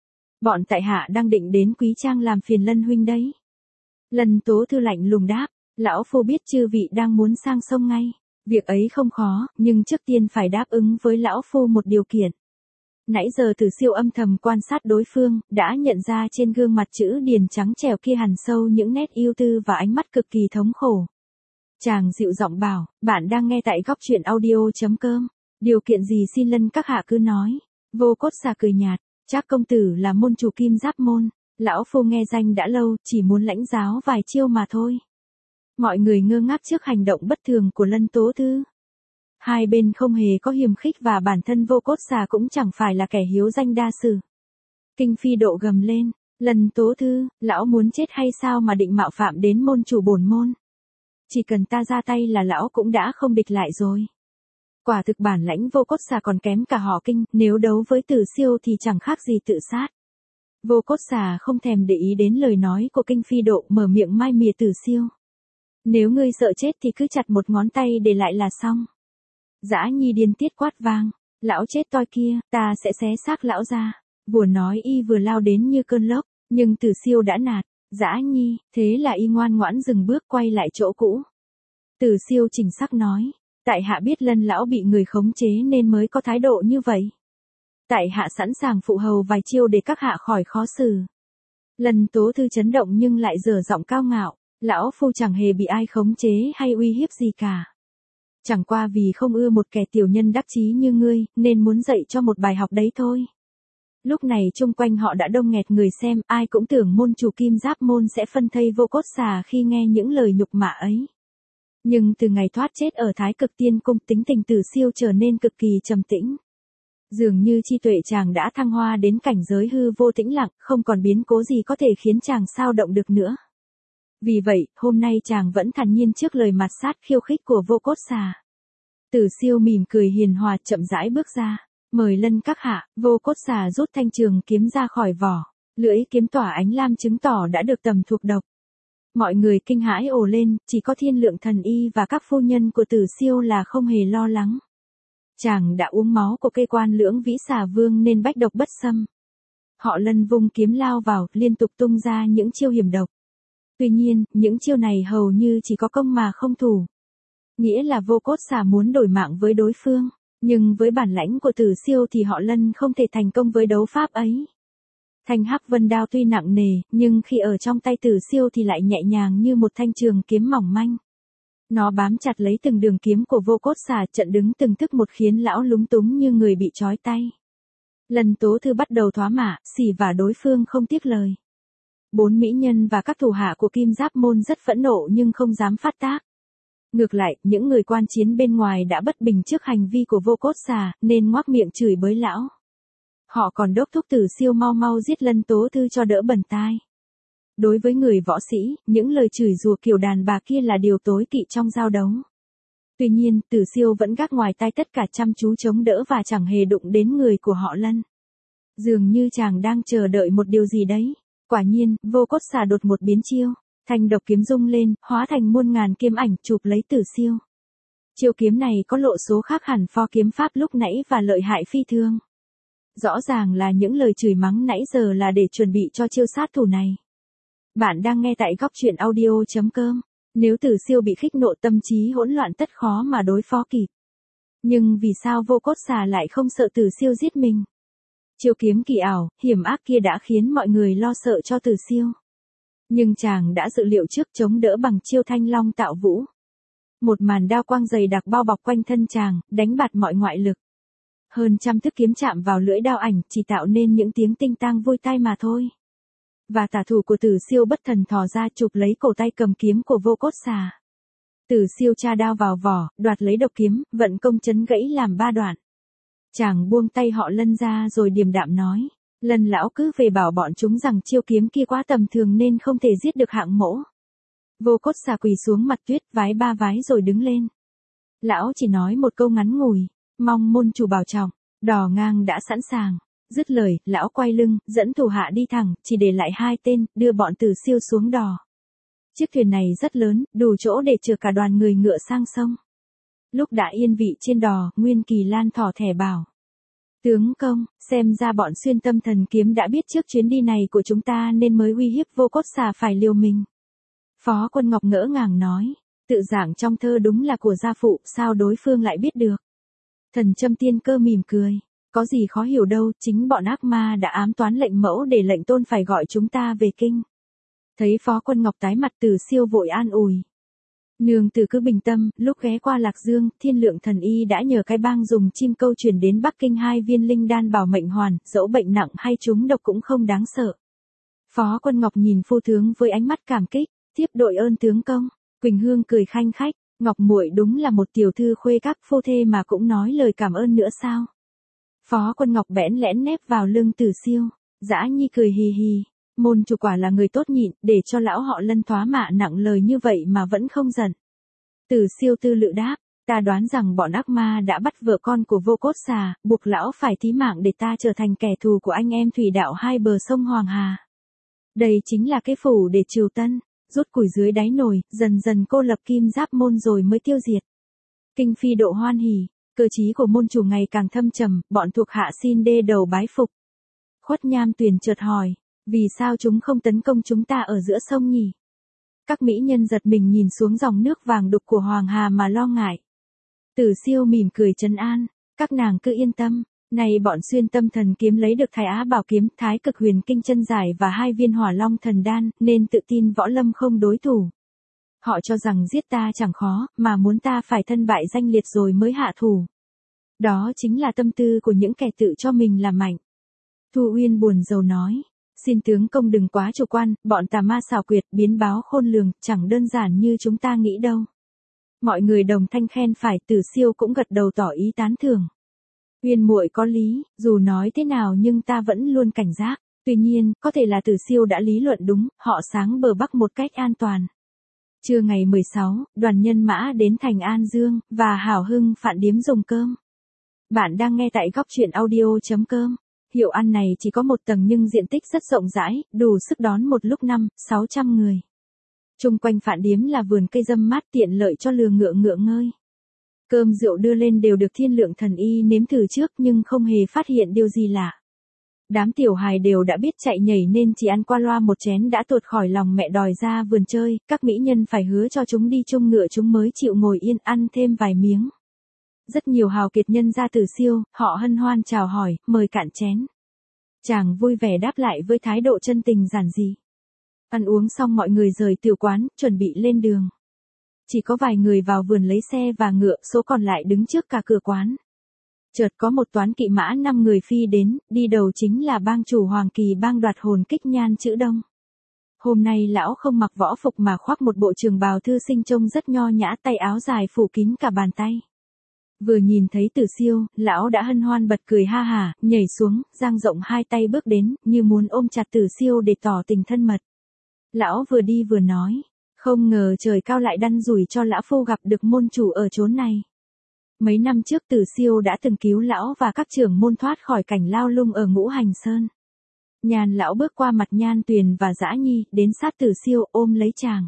Speaker 1: Bọn tại hạ đang định đến Quý Trang làm phiền Lân huynh đấy. Lân Tố Thư lạnh lùng đáp, lão phu biết chư vị đang muốn sang sông ngay. Việc ấy không khó, nhưng trước tiên phải đáp ứng với lão phu một điều kiện. Nãy giờ Tử Siêu âm thầm quan sát đối phương, đã nhận ra trên gương mặt chữ điền trắng trẻo kia hằn sâu những nét ưu tư và ánh mắt cực kỳ thống khổ. Chàng dịu giọng bảo, bạn đang nghe tại góc truyện audio.com. Điều kiện gì xin Lân các hạ cứ nói. Vô Cốt Xà cười nhạt, Trác công tử là môn chủ Kim Giáp môn. Lão phu nghe danh đã lâu, chỉ muốn lãnh giáo vài chiêu mà thôi. Mọi người ngơ ngác trước hành động bất thường của Lân Tố Thư. Hai bên không hề có hiềm khích và bản thân Vô Cốt Xà cũng chẳng phải là kẻ hiếu danh đa sự. Kinh Phi Độ gầm lên, Lần Tố Thư, lão muốn chết hay sao mà định mạo phạm đến môn chủ bổn môn? Chỉ cần ta ra tay là lão cũng đã không địch lại rồi. Quả thực bản lãnh Vô Cốt Xà còn kém cả họ Kinh, nếu đấu với Tử Siêu thì chẳng khác gì tự sát. Vô Cốt Xà không thèm để ý đến lời nói của Kinh Phi Độ, mở miệng mai mỉa Tử Siêu. Nếu ngươi sợ chết thì cứ chặt một ngón tay để lại là xong. Dã Nhi điên tiết quát vang, lão chết toi kia, ta sẽ xé xác lão ra. Vừa nói y vừa lao đến như cơn lốc, nhưng Tử Siêu đã nạt, Dã Nhi, thế là y ngoan ngoãn dừng bước quay lại chỗ cũ. Tử Siêu chỉnh sắc nói, tại hạ biết Lân lão bị người khống chế nên mới có thái độ như vậy. Tại hạ sẵn sàng phụ hầu vài chiêu để các hạ khỏi khó xử. Lần Tố Thư chấn động nhưng lại dở giọng cao ngạo, lão phu chẳng hề bị ai khống chế hay uy hiếp gì cả. Chẳng qua vì không ưa một kẻ tiểu nhân đắc chí như ngươi, nên muốn dạy cho một bài học đấy thôi. Lúc này chung quanh họ đã đông nghẹt người xem, ai cũng tưởng môn chủ Kim Giáp môn sẽ phân thây Vô Cốt Xà khi nghe những lời nhục mạ ấy. Nhưng từ ngày thoát chết ở Thái Cực Tiên Cung, tính tình Tử Siêu trở nên cực kỳ trầm tĩnh. Dường như chi tuệ chàng đã thăng hoa đến cảnh giới hư vô tĩnh lặng, không còn biến cố gì có thể khiến chàng xao động được nữa. Vì vậy, hôm nay chàng vẫn thản nhiên trước lời mạt sát khiêu khích của Vô Cốt Xà. Tử Siêu mỉm cười hiền hòa chậm rãi bước ra, mời Lân các hạ. Vô Cốt Xà rút thanh trường kiếm ra khỏi vỏ, lưỡi kiếm tỏa ánh lam chứng tỏ đã được tầm thuộc độc. Mọi người kinh hãi ồ lên, chỉ có Thiên Lượng Thần Y và các phu nhân của Tử Siêu là không hề lo lắng. Chàng đã uống máu của cây quan lưỡng vĩ xà vương nên bách độc bất xâm. Họ Lân vung kiếm lao vào, liên tục tung ra những chiêu hiểm độc. Tuy nhiên, những chiêu này hầu như chỉ có công mà không thủ. Nghĩa là Vô Cốt Xà muốn đổi mạng với đối phương, nhưng với bản lãnh của Tử Siêu thì họ Lân không thể thành công với đấu pháp ấy. Thanh Hắc Vân đao tuy nặng nề, nhưng khi ở trong tay Tử Siêu thì lại nhẹ nhàng như một thanh trường kiếm mỏng manh. Nó bám chặt lấy từng đường kiếm của Vô Cốt Xà, trận đứng từng thức một khiến lão lúng túng như người bị trói tay. Lần Tố Thư bắt đầu thoá mạ, xỉ vả đối phương không tiếc lời. 4 mỹ nhân và các thủ hạ của Kim Giáp môn rất phẫn nộ nhưng không dám phát tác. Ngược lại, những người quan chiến bên ngoài đã bất bình trước hành vi của Vô Cốt Xà, nên ngoác miệng chửi bới lão. Họ còn đốc thúc Tử Siêu mau mau giết Lân Tố Thư cho đỡ bẩn tai. Đối với người võ sĩ, những lời chửi rủa kiểu đàn bà kia là điều tối kỵ trong giao đấu. Tuy nhiên, Tử Siêu vẫn gác ngoài tai tất cả, chăm chú chống đỡ và chẳng hề đụng đến người của họ Lân. Dường như chàng đang chờ đợi một điều gì đấy. Quả nhiên, Vô Cốt Xà đột một biến chiêu, thanh độc kiếm rung lên, hóa thành muôn ngàn kiếm ảnh chụp lấy Tử Siêu. Chiêu kiếm này có lộ số khác hẳn pho kiếm pháp lúc nãy và lợi hại phi thường. Rõ ràng là những lời chửi mắng nãy giờ là để chuẩn bị cho chiêu sát thủ này. Bạn đang nghe tại góc truyện audio.com. Nếu Tử Siêu bị khích nộ, tâm trí hỗn loạn tất khó mà đối phó kịp. Nhưng vì sao Vô Cốt Xà lại không sợ Tử Siêu giết mình? Chiêu kiếm kỳ ảo, hiểm ác kia đã khiến mọi người lo sợ cho Tử Siêu. Nhưng chàng đã dự liệu trước, chống đỡ bằng chiêu Thanh Long Tạo Vũ. Một màn đao quang dày đặc bao bọc quanh thân chàng, đánh bạt mọi ngoại lực. Hơn trăm thức kiếm chạm vào lưỡi đao ảnh, chỉ tạo nên những tiếng tinh tang vui tai mà thôi. Và tả thủ của Tử Siêu bất thần thò ra chụp lấy cổ tay cầm kiếm của Vô Cốt Xà. Tử Siêu tra đao vào vỏ, đoạt lấy độc kiếm, vận công chấn gãy làm 3 đoạn. Chàng buông tay họ Lân ra rồi điềm đạm nói, Lân lão cứ về bảo bọn chúng rằng chiêu kiếm kia quá tầm thường nên không thể giết được hạng mỗ. Vô Cốt Xà quỳ xuống mặt tuyết, vái 3 vái rồi đứng lên. Lão chỉ nói một câu ngắn ngủi, mong môn chủ bảo trọng, đò ngang đã sẵn sàng. Dứt lời, lão quay lưng, dẫn thủ hạ đi thẳng, chỉ để lại 2 tên, đưa bọn Tử Siêu xuống đò. Chiếc thuyền này rất lớn, đủ chỗ để chở cả đoàn người ngựa sang sông. Lúc đã yên vị trên đò, Nguyên Kỳ Lan thỏ thẻ bảo. Tướng công, xem ra bọn Xuyên Tâm Thần Kiếm đã biết trước chuyến đi này của chúng ta nên mới uy hiếp Vô Cốt Xà phải liều mình. Phó Quân Ngọc ngỡ ngàng nói, tự giảng trong thơ đúng là của gia phụ, sao đối phương lại biết được? Thần Châm Tiên Cơ mỉm cười. Có gì khó hiểu đâu, chính bọn ác ma đã ám toán lệnh mẫu để lệnh tôn phải gọi chúng ta về kinh. Thấy Phó Quân Ngọc tái mặt, Tử Siêu vội an ủi. Nương tử cứ bình tâm, lúc ghé qua Lạc Dương, Thiên Lượng Thần Y đã nhờ cái bang dùng chim câu chuyển đến Bắc Kinh 2 viên linh đan bảo mệnh hoàn, dẫu bệnh nặng hay trúng độc cũng không đáng sợ. Phó Quân Ngọc nhìn phu tướng với ánh mắt cảm kích, tiếp đội ơn tướng công. Quỳnh Hương cười khanh khách, Ngọc muội đúng là một tiểu thư khuê các phu thê mà cũng nói lời cảm ơn nữa sao? Phó Quân Ngọc bẽn lẽn nép vào lưng Tử Siêu, Dã Nhi cười hì hì, Môn chủ quả là người tốt nhịn, để cho lão họ Lân thoá mạ nặng lời như vậy mà vẫn không giận. Tử Siêu tư lự đáp, ta đoán rằng bọn ác ma đã bắt vợ con của Vô Cốt Xà, buộc lão phải thí mạng để ta trở thành kẻ thù của anh em thủy đạo hai bờ sông Hoàng Hà. Đây chính là cái phủ để trừ tân, rút củi dưới đáy nồi, dần dần cô lập Kim Giáp môn rồi mới tiêu diệt. Kinh Phi độ hoan hỉ, cơ trí của môn chủ ngày càng thâm trầm, bọn thuộc hạ xin đê đầu bái phục. Khuất Nham Tuyền chợt hỏi, vì sao chúng không tấn công chúng ta ở giữa sông nhỉ? Các mỹ nhân giật mình nhìn xuống dòng nước vàng đục của Hoàng Hà mà lo ngại. Tử Siêu mỉm cười trấn an, các nàng cứ yên tâm, này bọn xuyên tâm thần kiếm lấy được Thái Á Bảo Kiếm, Thái Cực Huyền Kinh chân giải và 2 viên Hỏa Long Thần Đan, nên tự tin võ lâm không đối thủ. Họ cho rằng giết ta chẳng khó, mà muốn ta phải thân bại danh liệt rồi mới hạ thủ. Đó chính là tâm tư của những kẻ tự cho mình là mạnh. Thu Uyên buồn rầu nói, xin tướng công đừng quá chủ quan, bọn tà ma xảo quyệt biến báo khôn lường, chẳng đơn giản như chúng ta nghĩ đâu. Mọi người đồng thanh khen phải, Tử Siêu cũng gật đầu tỏ ý tán thưởng. Uyên muội có lý, dù nói thế nào nhưng ta vẫn luôn cảnh giác. Tuy nhiên, có thể là Tử Siêu đã lý luận đúng, họ sáng bờ Bắc một cách an toàn. Trưa ngày 16, đoàn nhân mã đến thành An Dương, và hào hưng phạn điếm dùng cơm. Bạn đang nghe tại góc truyện audio.com. Hiệu ăn này chỉ có một tầng nhưng diện tích rất rộng rãi, đủ sức đón một lúc 500-600 người. Chung quanh phạn điếm là vườn cây râm mát tiện lợi cho lừa ngựa ngựa ngơi. Cơm rượu đưa lên đều được Thiên Lượng Thần Y nếm thử trước nhưng không hề phát hiện điều gì lạ. Đám tiểu hài đều đã biết chạy nhảy nên chỉ ăn qua loa một chén đã tuột khỏi lòng mẹ đòi ra vườn chơi, các mỹ nhân phải hứa cho chúng đi chung ngựa chúng mới chịu ngồi yên ăn thêm vài miếng. Rất nhiều hào kiệt nhân ra Tử Siêu, họ hân hoan chào hỏi, mời cạn chén. Chàng vui vẻ đáp lại với thái độ chân tình giản dị. Ăn uống xong mọi người rời tiểu quán, chuẩn bị lên đường. Chỉ có vài người vào vườn lấy xe và ngựa, số còn lại đứng trước cả cửa quán. Chợt có một toán kỵ mã 5 người phi đến, đi đầu chính là bang chủ Hoàng Kỳ bang Đoạt Hồn Kích Nhan Chữ Đông. Hôm nay lão không mặc võ phục mà khoác một bộ trường bào thư sinh trông rất nho nhã, tay áo dài phủ kín cả bàn tay. Vừa nhìn thấy Tử Siêu, lão đã hân hoan bật cười ha hả, nhảy xuống, dang rộng hai tay bước đến, như muốn ôm chặt Tử Siêu để tỏ tình thân mật. Lão vừa đi vừa nói, không ngờ trời cao lại đăn rủi cho lão phu gặp được môn chủ ở chốn này. Mấy năm trước Tử Siêu đã từng cứu lão và các trưởng môn thoát khỏi cảnh lao lung ở Ngũ Hành Sơn. Nhan lão bước qua mặt Nhan Tuyền và Dã Nhi, đến sát Tử Siêu ôm lấy chàng.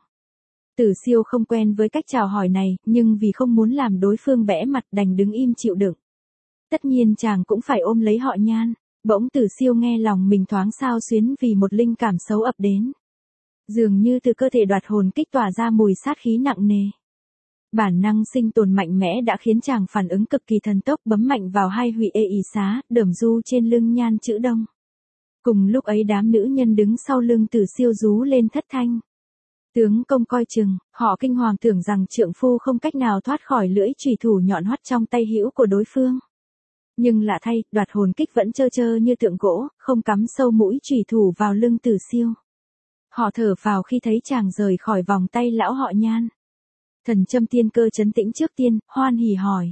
Speaker 1: Tử Siêu không quen với cách chào hỏi này, nhưng vì không muốn làm đối phương bẽ mặt đành đứng im chịu đựng. Tất nhiên chàng cũng phải ôm lấy họ Nhan. Bỗng Tử Siêu nghe lòng mình thoáng xao xuyến vì một linh cảm xấu ập đến. Dường như từ cơ thể Đoạt Hồn Kích tỏa ra mùi sát khí nặng nề. Bản năng sinh tồn mạnh mẽ đã khiến chàng phản ứng cực kỳ thần tốc, bấm mạnh vào hai hủy ê ý xá, đởm du trên lưng Nhan Chữ Đông. Cùng lúc ấy đám nữ nhân đứng sau lưng Tử Siêu rú lên thất thanh. Tướng công coi chừng, họ kinh hoàng tưởng rằng trượng phu không cách nào thoát khỏi lưỡi chùy thủ nhọn hoắt trong tay hữu của đối phương. Nhưng lạ thay, Đoạt Hồn Kích vẫn trơ trơ như tượng gỗ, không cắm sâu mũi chùy thủ vào lưng Tử Siêu. Họ thở phào khi thấy chàng rời khỏi vòng tay lão họ Nhan. Thần Châm Tiên Cơ trấn tĩnh trước tiên, hoan hỉ hỏi.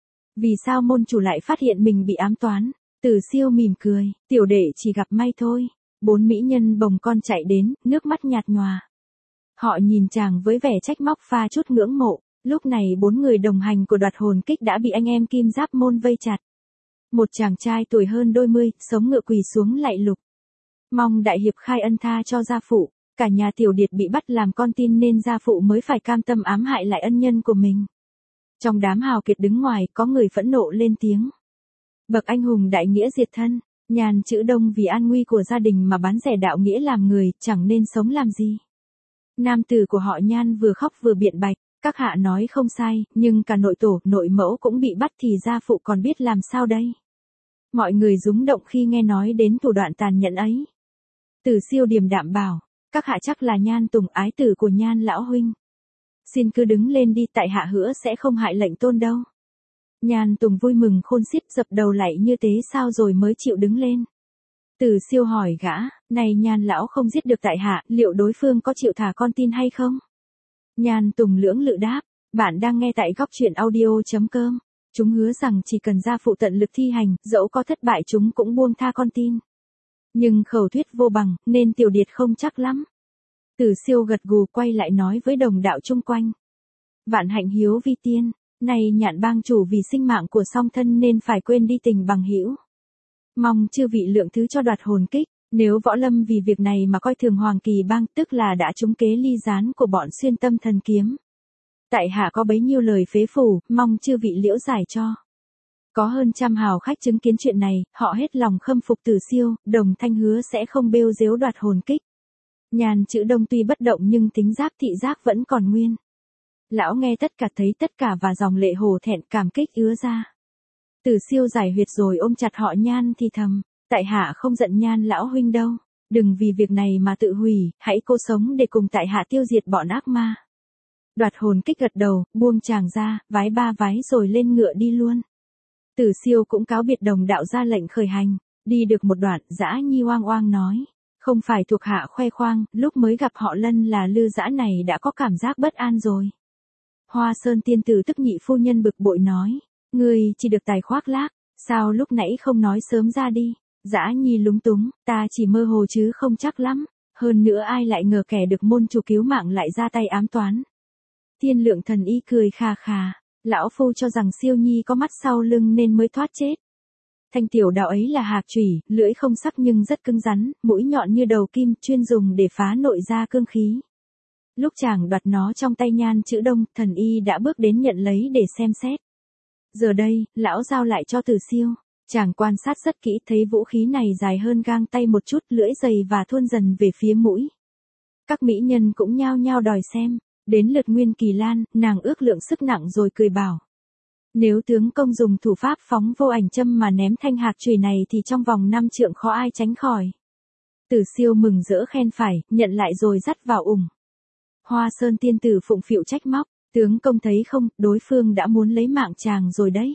Speaker 1: Vì sao môn chủ lại phát hiện mình bị ám toán? Tử Siêu mỉm cười, tiểu đệ chỉ gặp may thôi. 4 mỹ nhân bồng con chạy đến, nước mắt nhạt nhòa. Họ nhìn chàng với vẻ trách móc pha chút ngưỡng mộ. Lúc này 4 người đồng hành của Đoạt Hồn Kích đã bị anh em Kim Giáp môn vây chặt. Một chàng trai tuổi hơn đôi mươi, sống ngựa quỳ xuống lạy lục. Mong đại hiệp khai ân tha cho gia phụ. Cả nhà tiểu điệt bị bắt làm con tin nên gia phụ mới phải cam tâm ám hại lại ân nhân của mình. Trong đám hào kiệt đứng ngoài có người phẫn nộ lên tiếng. Bậc anh hùng đại nghĩa diệt thân, Nhan Chữ Đông vì an nguy của gia đình mà bán rẻ đạo nghĩa làm người, chẳng nên sống làm gì. Nam tử của họ Nhan vừa khóc vừa biện bạch, các hạ nói không sai, nhưng cả nội tổ, nội mẫu cũng bị bắt thì gia phụ còn biết làm sao đây. Mọi người rúng động khi nghe nói đến thủ đoạn tàn nhẫn ấy. Tử Siêu điềm đạm bảo. Các hạ chắc là Nhan Tùng, ái tử của Nhan lão huynh. Xin cứ đứng lên đi, tại hạ hứa sẽ không hại lệnh tôn đâu. Nhan Tùng vui mừng khôn xiết, dập đầu lạy như thế sao rồi mới chịu đứng lên. Tử Siêu hỏi gã, này Nhan lão không giết được tại hạ, liệu đối phương có chịu thả con tin hay không? Nhan Tùng lưỡng lự đáp, bạn đang nghe tại góc truyện audio.com. Chúng hứa rằng chỉ cần gia phụ tận lực thi hành, dẫu có thất bại chúng cũng buông tha con tin. Nhưng khẩu thuyết vô bằng, nên tiểu điệt không chắc lắm. Tử Siêu gật gù quay lại nói với đồng đạo chung quanh. Vạn hạnh hiếu vi tiên, này Nhạn bang chủ vì sinh mạng của song thân nên phải quên đi tình bằng hữu. Mong chư vị lượng thứ cho đoạt hồn kích, nếu võ lâm vì việc này mà coi thường Hoàng Kỳ bang tức là đã trúng kế ly gián của bọn xuyên tâm thần kiếm. Tại hạ có bấy nhiêu lời phế phủ, mong chư vị liễu giải cho. Có hơn trăm hào khách chứng kiến chuyện này, họ hết lòng khâm phục Tử Siêu, đồng thanh hứa sẽ không bêu dếu đoạt hồn kích. Nhàn Chữ Đông tuy bất động nhưng tính giáp thị giác vẫn còn nguyên. Lão nghe tất cả thấy tất cả và dòng lệ hổ thẹn cảm kích ứa ra. Tử Siêu giải huyệt rồi ôm chặt họ Nhan thì thầm, tại hạ không giận Nhan lão huynh đâu, đừng vì việc này mà tự hủy, hãy cố sống để cùng tại hạ tiêu diệt bọn ác ma. Đoạt hồn kích gật đầu, buông chàng ra, vái ba vái rồi lên ngựa đi luôn. Tử Siêu cũng cáo biệt đồng đạo ra lệnh khởi hành, đi được một đoạn, Dã Nhi oang oang nói, không phải thuộc hạ khoe khoang, lúc mới gặp họ Lân là Lư Dã này đã có cảm giác bất an rồi. Hoa Sơn tiên tử tức nhị phu nhân bực bội nói, ngươi chỉ được tài khoác lác, sao lúc nãy không nói sớm ra đi. Dã Nhi lúng túng, ta chỉ mơ hồ chứ không chắc lắm, hơn nữa ai lại ngờ kẻ được môn chủ cứu mạng lại ra tay ám toán. Thiên Lượng Thần Y cười khà khà, lão phu cho rằng Siêu Nhi có mắt sau lưng nên mới thoát chết. Thanh tiểu đạo ấy là hạc chủy, lưỡi không sắc nhưng rất cứng rắn, mũi nhọn như đầu kim, chuyên dùng để phá nội gia cương khí. Lúc chàng đoạt nó trong tay Nhan Chữ Đông, thần y đã bước đến nhận lấy để xem xét. Giờ đây, lão giao lại cho Tử Siêu. Chàng quan sát rất kỹ thấy vũ khí này dài hơn gang tay một chút, lưỡi dày và thuôn dần về phía mũi. Các mỹ nhân cũng nhao nhao đòi xem. Đến lượt Nguyên Kỳ Lan, nàng ước lượng sức nặng rồi cười bảo. Nếu tướng công dùng thủ pháp phóng vô ảnh châm mà ném thanh hạc chùy này thì trong vòng 5 trượng khó ai tránh khỏi. Tử Siêu mừng rỡ khen phải, nhận lại rồi dắt vào ủng. Hoa Sơn tiên tử phụng phịu trách móc, tướng công thấy không, đối phương đã muốn lấy mạng chàng rồi đấy.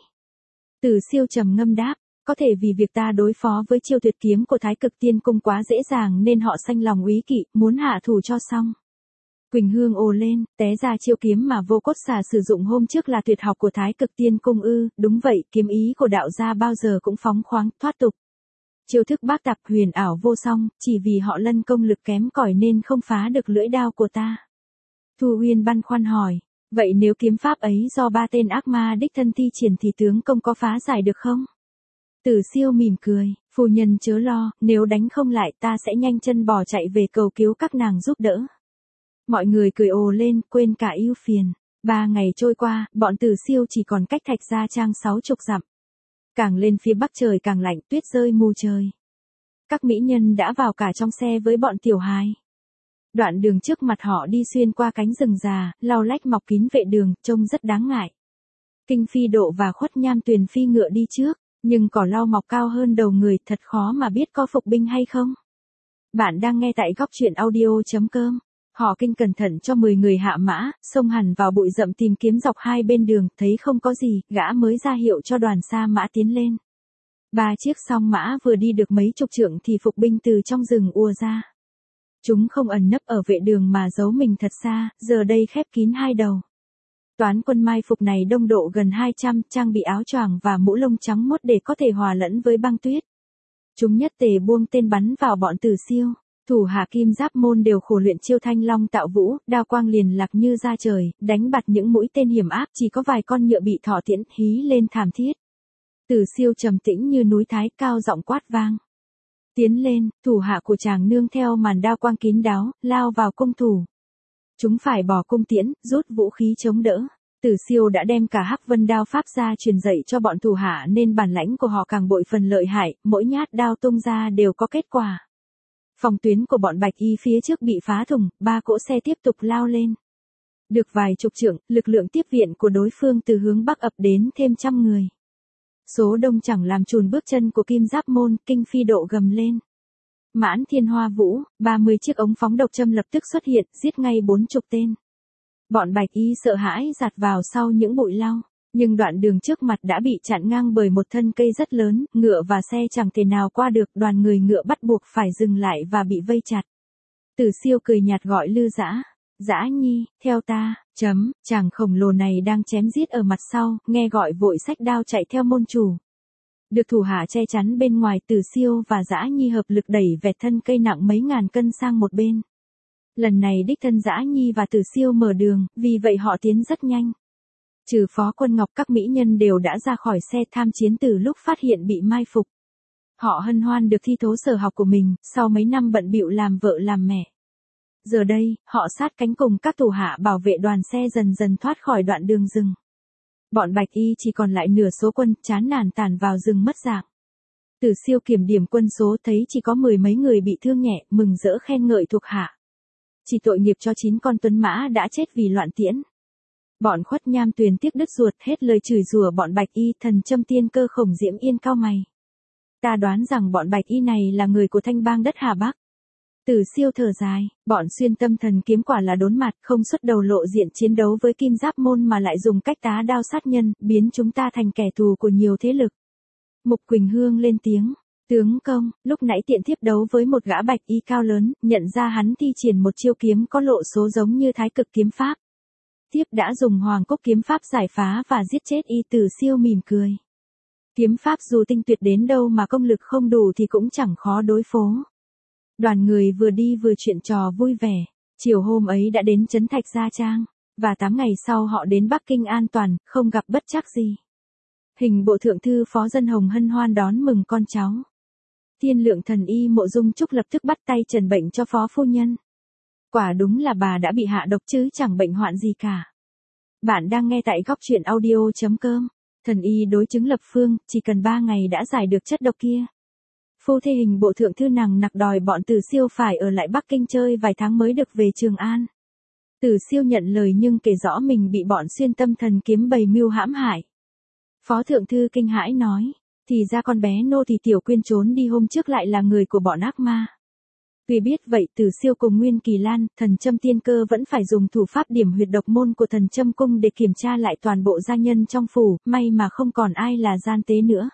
Speaker 1: Tử Siêu trầm ngâm đáp, có thể vì việc ta đối phó với chiêu tuyệt kiếm của Thái Cực Tiên Cung quá dễ dàng nên họ sanh lòng úy kỵ, muốn hạ thủ cho xong. Quỳnh Hương ồ lên, té ra chiêu kiếm mà Vô Cốt Xà sử dụng hôm trước là tuyệt học của Thái Cực Tiên Cung ư, đúng vậy, kiếm ý của đạo gia bao giờ cũng phóng khoáng, thoát tục. Chiêu thức bác tạp huyền ảo vô song, chỉ vì họ Lân công lực kém cỏi nên không phá được lưỡi đao của ta. Thu Uyên băn khoăn hỏi, vậy nếu kiếm pháp ấy do 3 tên ác ma đích thân thi triển thì tướng công có phá giải được không? Tử Siêu mỉm cười, phu nhân chớ lo, nếu đánh không lại ta sẽ nhanh chân bỏ chạy về cầu cứu các nàng giúp đỡ. Mọi người cười ồ lên, quên cả ưu phiền. 3 ngày trôi qua, bọn Tử Siêu chỉ còn cách Thạch Gia Trang 60 dặm. Càng lên phía bắc trời càng lạnh, tuyết rơi mù trời. Các mỹ nhân đã vào cả trong xe với bọn tiểu hài. Đoạn đường trước mặt họ đi xuyên qua cánh rừng già, lau lách mọc kín vệ đường, trông rất đáng ngại. Kinh Phi Độ và Khuất Nham Tuyền phi ngựa đi trước, nhưng cỏ lau mọc cao hơn đầu người, thật khó mà biết có phục binh hay không. Bạn đang nghe tại góc truyện audio.com. Họ Kinh cẩn thận cho 10 người hạ mã, xông hẳn vào bụi rậm tìm kiếm dọc hai bên đường, thấy không có gì, gã mới ra hiệu cho đoàn sa mã tiến lên. 3 chiếc song mã vừa đi được mấy chục trượng thì phục binh từ trong rừng ùa ra. Chúng không ẩn nấp ở vệ đường mà giấu mình thật xa, giờ đây khép kín hai đầu. Toán quân mai phục này đông độ gần 200, trang bị áo choàng và mũ lông trắng muốt để có thể hòa lẫn với băng tuyết. Chúng nhất tề buông tên bắn vào bọn Tử Siêu. Thủ hạ Kim Giáp môn đều khổ luyện chiêu Thanh Long Tạo Vũ, đao quang liền lạc như ra trời, đánh bạt những mũi tên hiểm áp, chỉ có vài con nhựa bị thọ tiễn, hí lên thảm thiết. Tử Siêu trầm tĩnh như núi Thái, cao giọng quát vang. Tiến lên, thủ hạ của chàng nương theo màn đao quang kín đáo, lao vào cung thủ. Chúng phải bỏ cung tiễn, rút vũ khí chống đỡ. Tử Siêu đã đem cả Hắc Vân đao pháp ra truyền dạy cho bọn thủ hạ nên bản lãnh của họ càng bội phần lợi hại, mỗi nhát đao tung ra đều có kết quả. Phòng tuyến của bọn Bạch Y phía trước bị phá thủng, 3 cỗ xe tiếp tục lao lên. Được vài chục trượng, lực lượng tiếp viện của đối phương từ hướng bắc ập đến thêm trăm người. Số đông chẳng làm chùn bước chân của Kim Giáp môn, Kinh Phi Độ gầm lên. Mãn Thiên Hoa Vũ, 30 chiếc ống phóng độc châm lập tức xuất hiện, giết ngay 40 tên. Bọn Bạch Y sợ hãi giạt vào sau những bụi lau, nhưng đoạn đường trước mặt đã bị chặn ngang bởi một thân cây rất lớn, ngựa và xe chẳng thể nào qua được, đoàn người ngựa bắt buộc phải dừng lại và bị vây chặt. Tử Siêu cười nhạt gọi Lư Dã, Dã Nhi, theo ta, chàng khổng lồ này đang chém giết ở mặt sau, nghe gọi vội xách đao chạy theo môn chủ. Được thủ hạ che chắn bên ngoài, Tử Siêu và Dã Nhi hợp lực đẩy vẹt thân cây nặng mấy ngàn cân sang một bên. Lần này đích thân Dã Nhi và Tử Siêu mở đường, vì vậy họ tiến rất nhanh. Trừ Phó Quân Ngọc, các mỹ nhân đều đã ra khỏi xe tham chiến từ lúc phát hiện bị mai phục. Họ hân hoan được thi thố sở học của mình, sau mấy năm bận bịu làm vợ làm mẹ. Giờ đây, họ sát cánh cùng các thủ hạ bảo vệ đoàn xe dần dần thoát khỏi đoạn đường rừng. Bọn Bạch Y chỉ còn lại nửa số quân, chán nản tản vào rừng mất dạng. Tử Siêu kiểm điểm quân số thấy chỉ có 10 mấy người bị thương nhẹ, mừng rỡ khen ngợi thuộc hạ. Chỉ tội nghiệp cho 9 con tuấn mã đã chết vì loạn tiễn. Bọn Khuất Nham Tuyền tiếc đứt ruột, hết lời chửi rủa bọn Bạch Y. Thần Châm Tiên Cơ Khổng Diễm Yên cau mày. Ta đoán rằng bọn Bạch Y này là người của Thanh Bang đất Hà Bắc. Tử Siêu thở dài, bọn Xuyên Tâm Thần Kiếm quả là đốn mặt, không xuất đầu lộ diện chiến đấu với Kim Giáp Môn mà lại dùng cách tá đao sát nhân, biến chúng ta thành kẻ thù của nhiều thế lực. Mục Quỳnh Hương lên tiếng, tướng công, lúc nãy tiện thiếp đấu với một gã Bạch Y cao lớn, nhận ra hắn thi triển một chiêu kiếm có lộ số giống như Thái Cực kiếm pháp. Thiếp đã dùng Hoàng Cốc kiếm pháp giải phá và giết chết y. Tử Siêu mỉm cười. Kiếm pháp dù tinh tuyệt đến đâu mà công lực không đủ thì cũng chẳng khó đối phó. Đoàn người vừa đi vừa chuyện trò vui vẻ. Chiều hôm ấy đã đến trấn Thạch Gia Trang, và 8 ngày sau họ đến Bắc Kinh an toàn, không gặp bất trắc gì. Hình bộ thượng thư Phó Dân Hồng hân hoan đón mừng con cháu. Thiên Lượng Thần Y Mộ Dung Trúc lập tức bắt tay trần bệnh cho phó phu nhân. Quả đúng là bà đã bị hạ độc chứ chẳng bệnh hoạn gì cả. Bạn đang nghe tại góc truyện audio.com. Thần y đối chứng lập phương, chỉ cần 3 ngày đã giải được chất độc kia. Phu thê hình bộ thượng thư nằng nặc đòi bọn Tử Siêu phải ở lại Bắc Kinh chơi vài tháng mới được về Trường An. Tử Siêu nhận lời nhưng kể rõ mình bị bọn Xuyên Tâm Thần Kiếm bày mưu hãm hại. Phó thượng thư kinh hãi nói, thì ra con bé nô thì Tiểu Quyên trốn đi hôm trước lại là người của bọn ác ma. Tuy biết vậy, Tử Siêu cùng Nguyên Kỳ Lan, Thần Châm Tiên Cơ vẫn phải dùng thủ pháp điểm huyệt độc môn của Thần Châm Cung để kiểm tra lại toàn bộ gia nhân trong phủ, may mà không còn ai là gian tế nữa.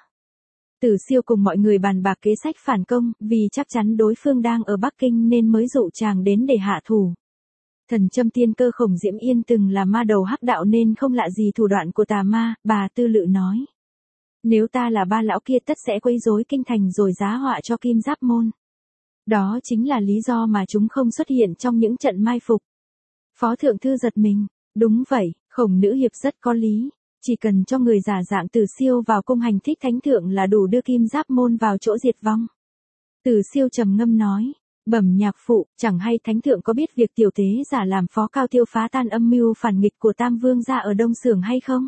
Speaker 1: Tử Siêu cùng mọi người bàn bạc kế sách phản công, vì chắc chắn đối phương đang ở Bắc Kinh nên mới dụ chàng đến để hạ thủ. Thần Châm Tiên Cơ Khổng Diễm Yên từng là ma đầu hắc đạo nên không lạ gì thủ đoạn của tà ma, bà Tư Lự nói. Nếu ta là ba lão kia tất sẽ quấy rối kinh thành rồi giá họa cho Kim Giáp Môn. Đó chính là lý do mà chúng không xuất hiện trong những trận mai phục. Phó thượng thư giật mình, đúng vậy, Khổng nữ hiệp rất có lý. Chỉ cần cho người giả dạng Tử Siêu vào cung hành thích thánh thượng là đủ đưa Kim Giáp Môn vào chỗ diệt vong. Tử Siêu trầm ngâm nói, bẩm nhạc phụ, chẳng hay thánh thượng có biết việc tiểu tế giả làm phó cao tiêu phá tan âm mưu phản nghịch của Tam Vương gia ở Đông Xưởng hay không?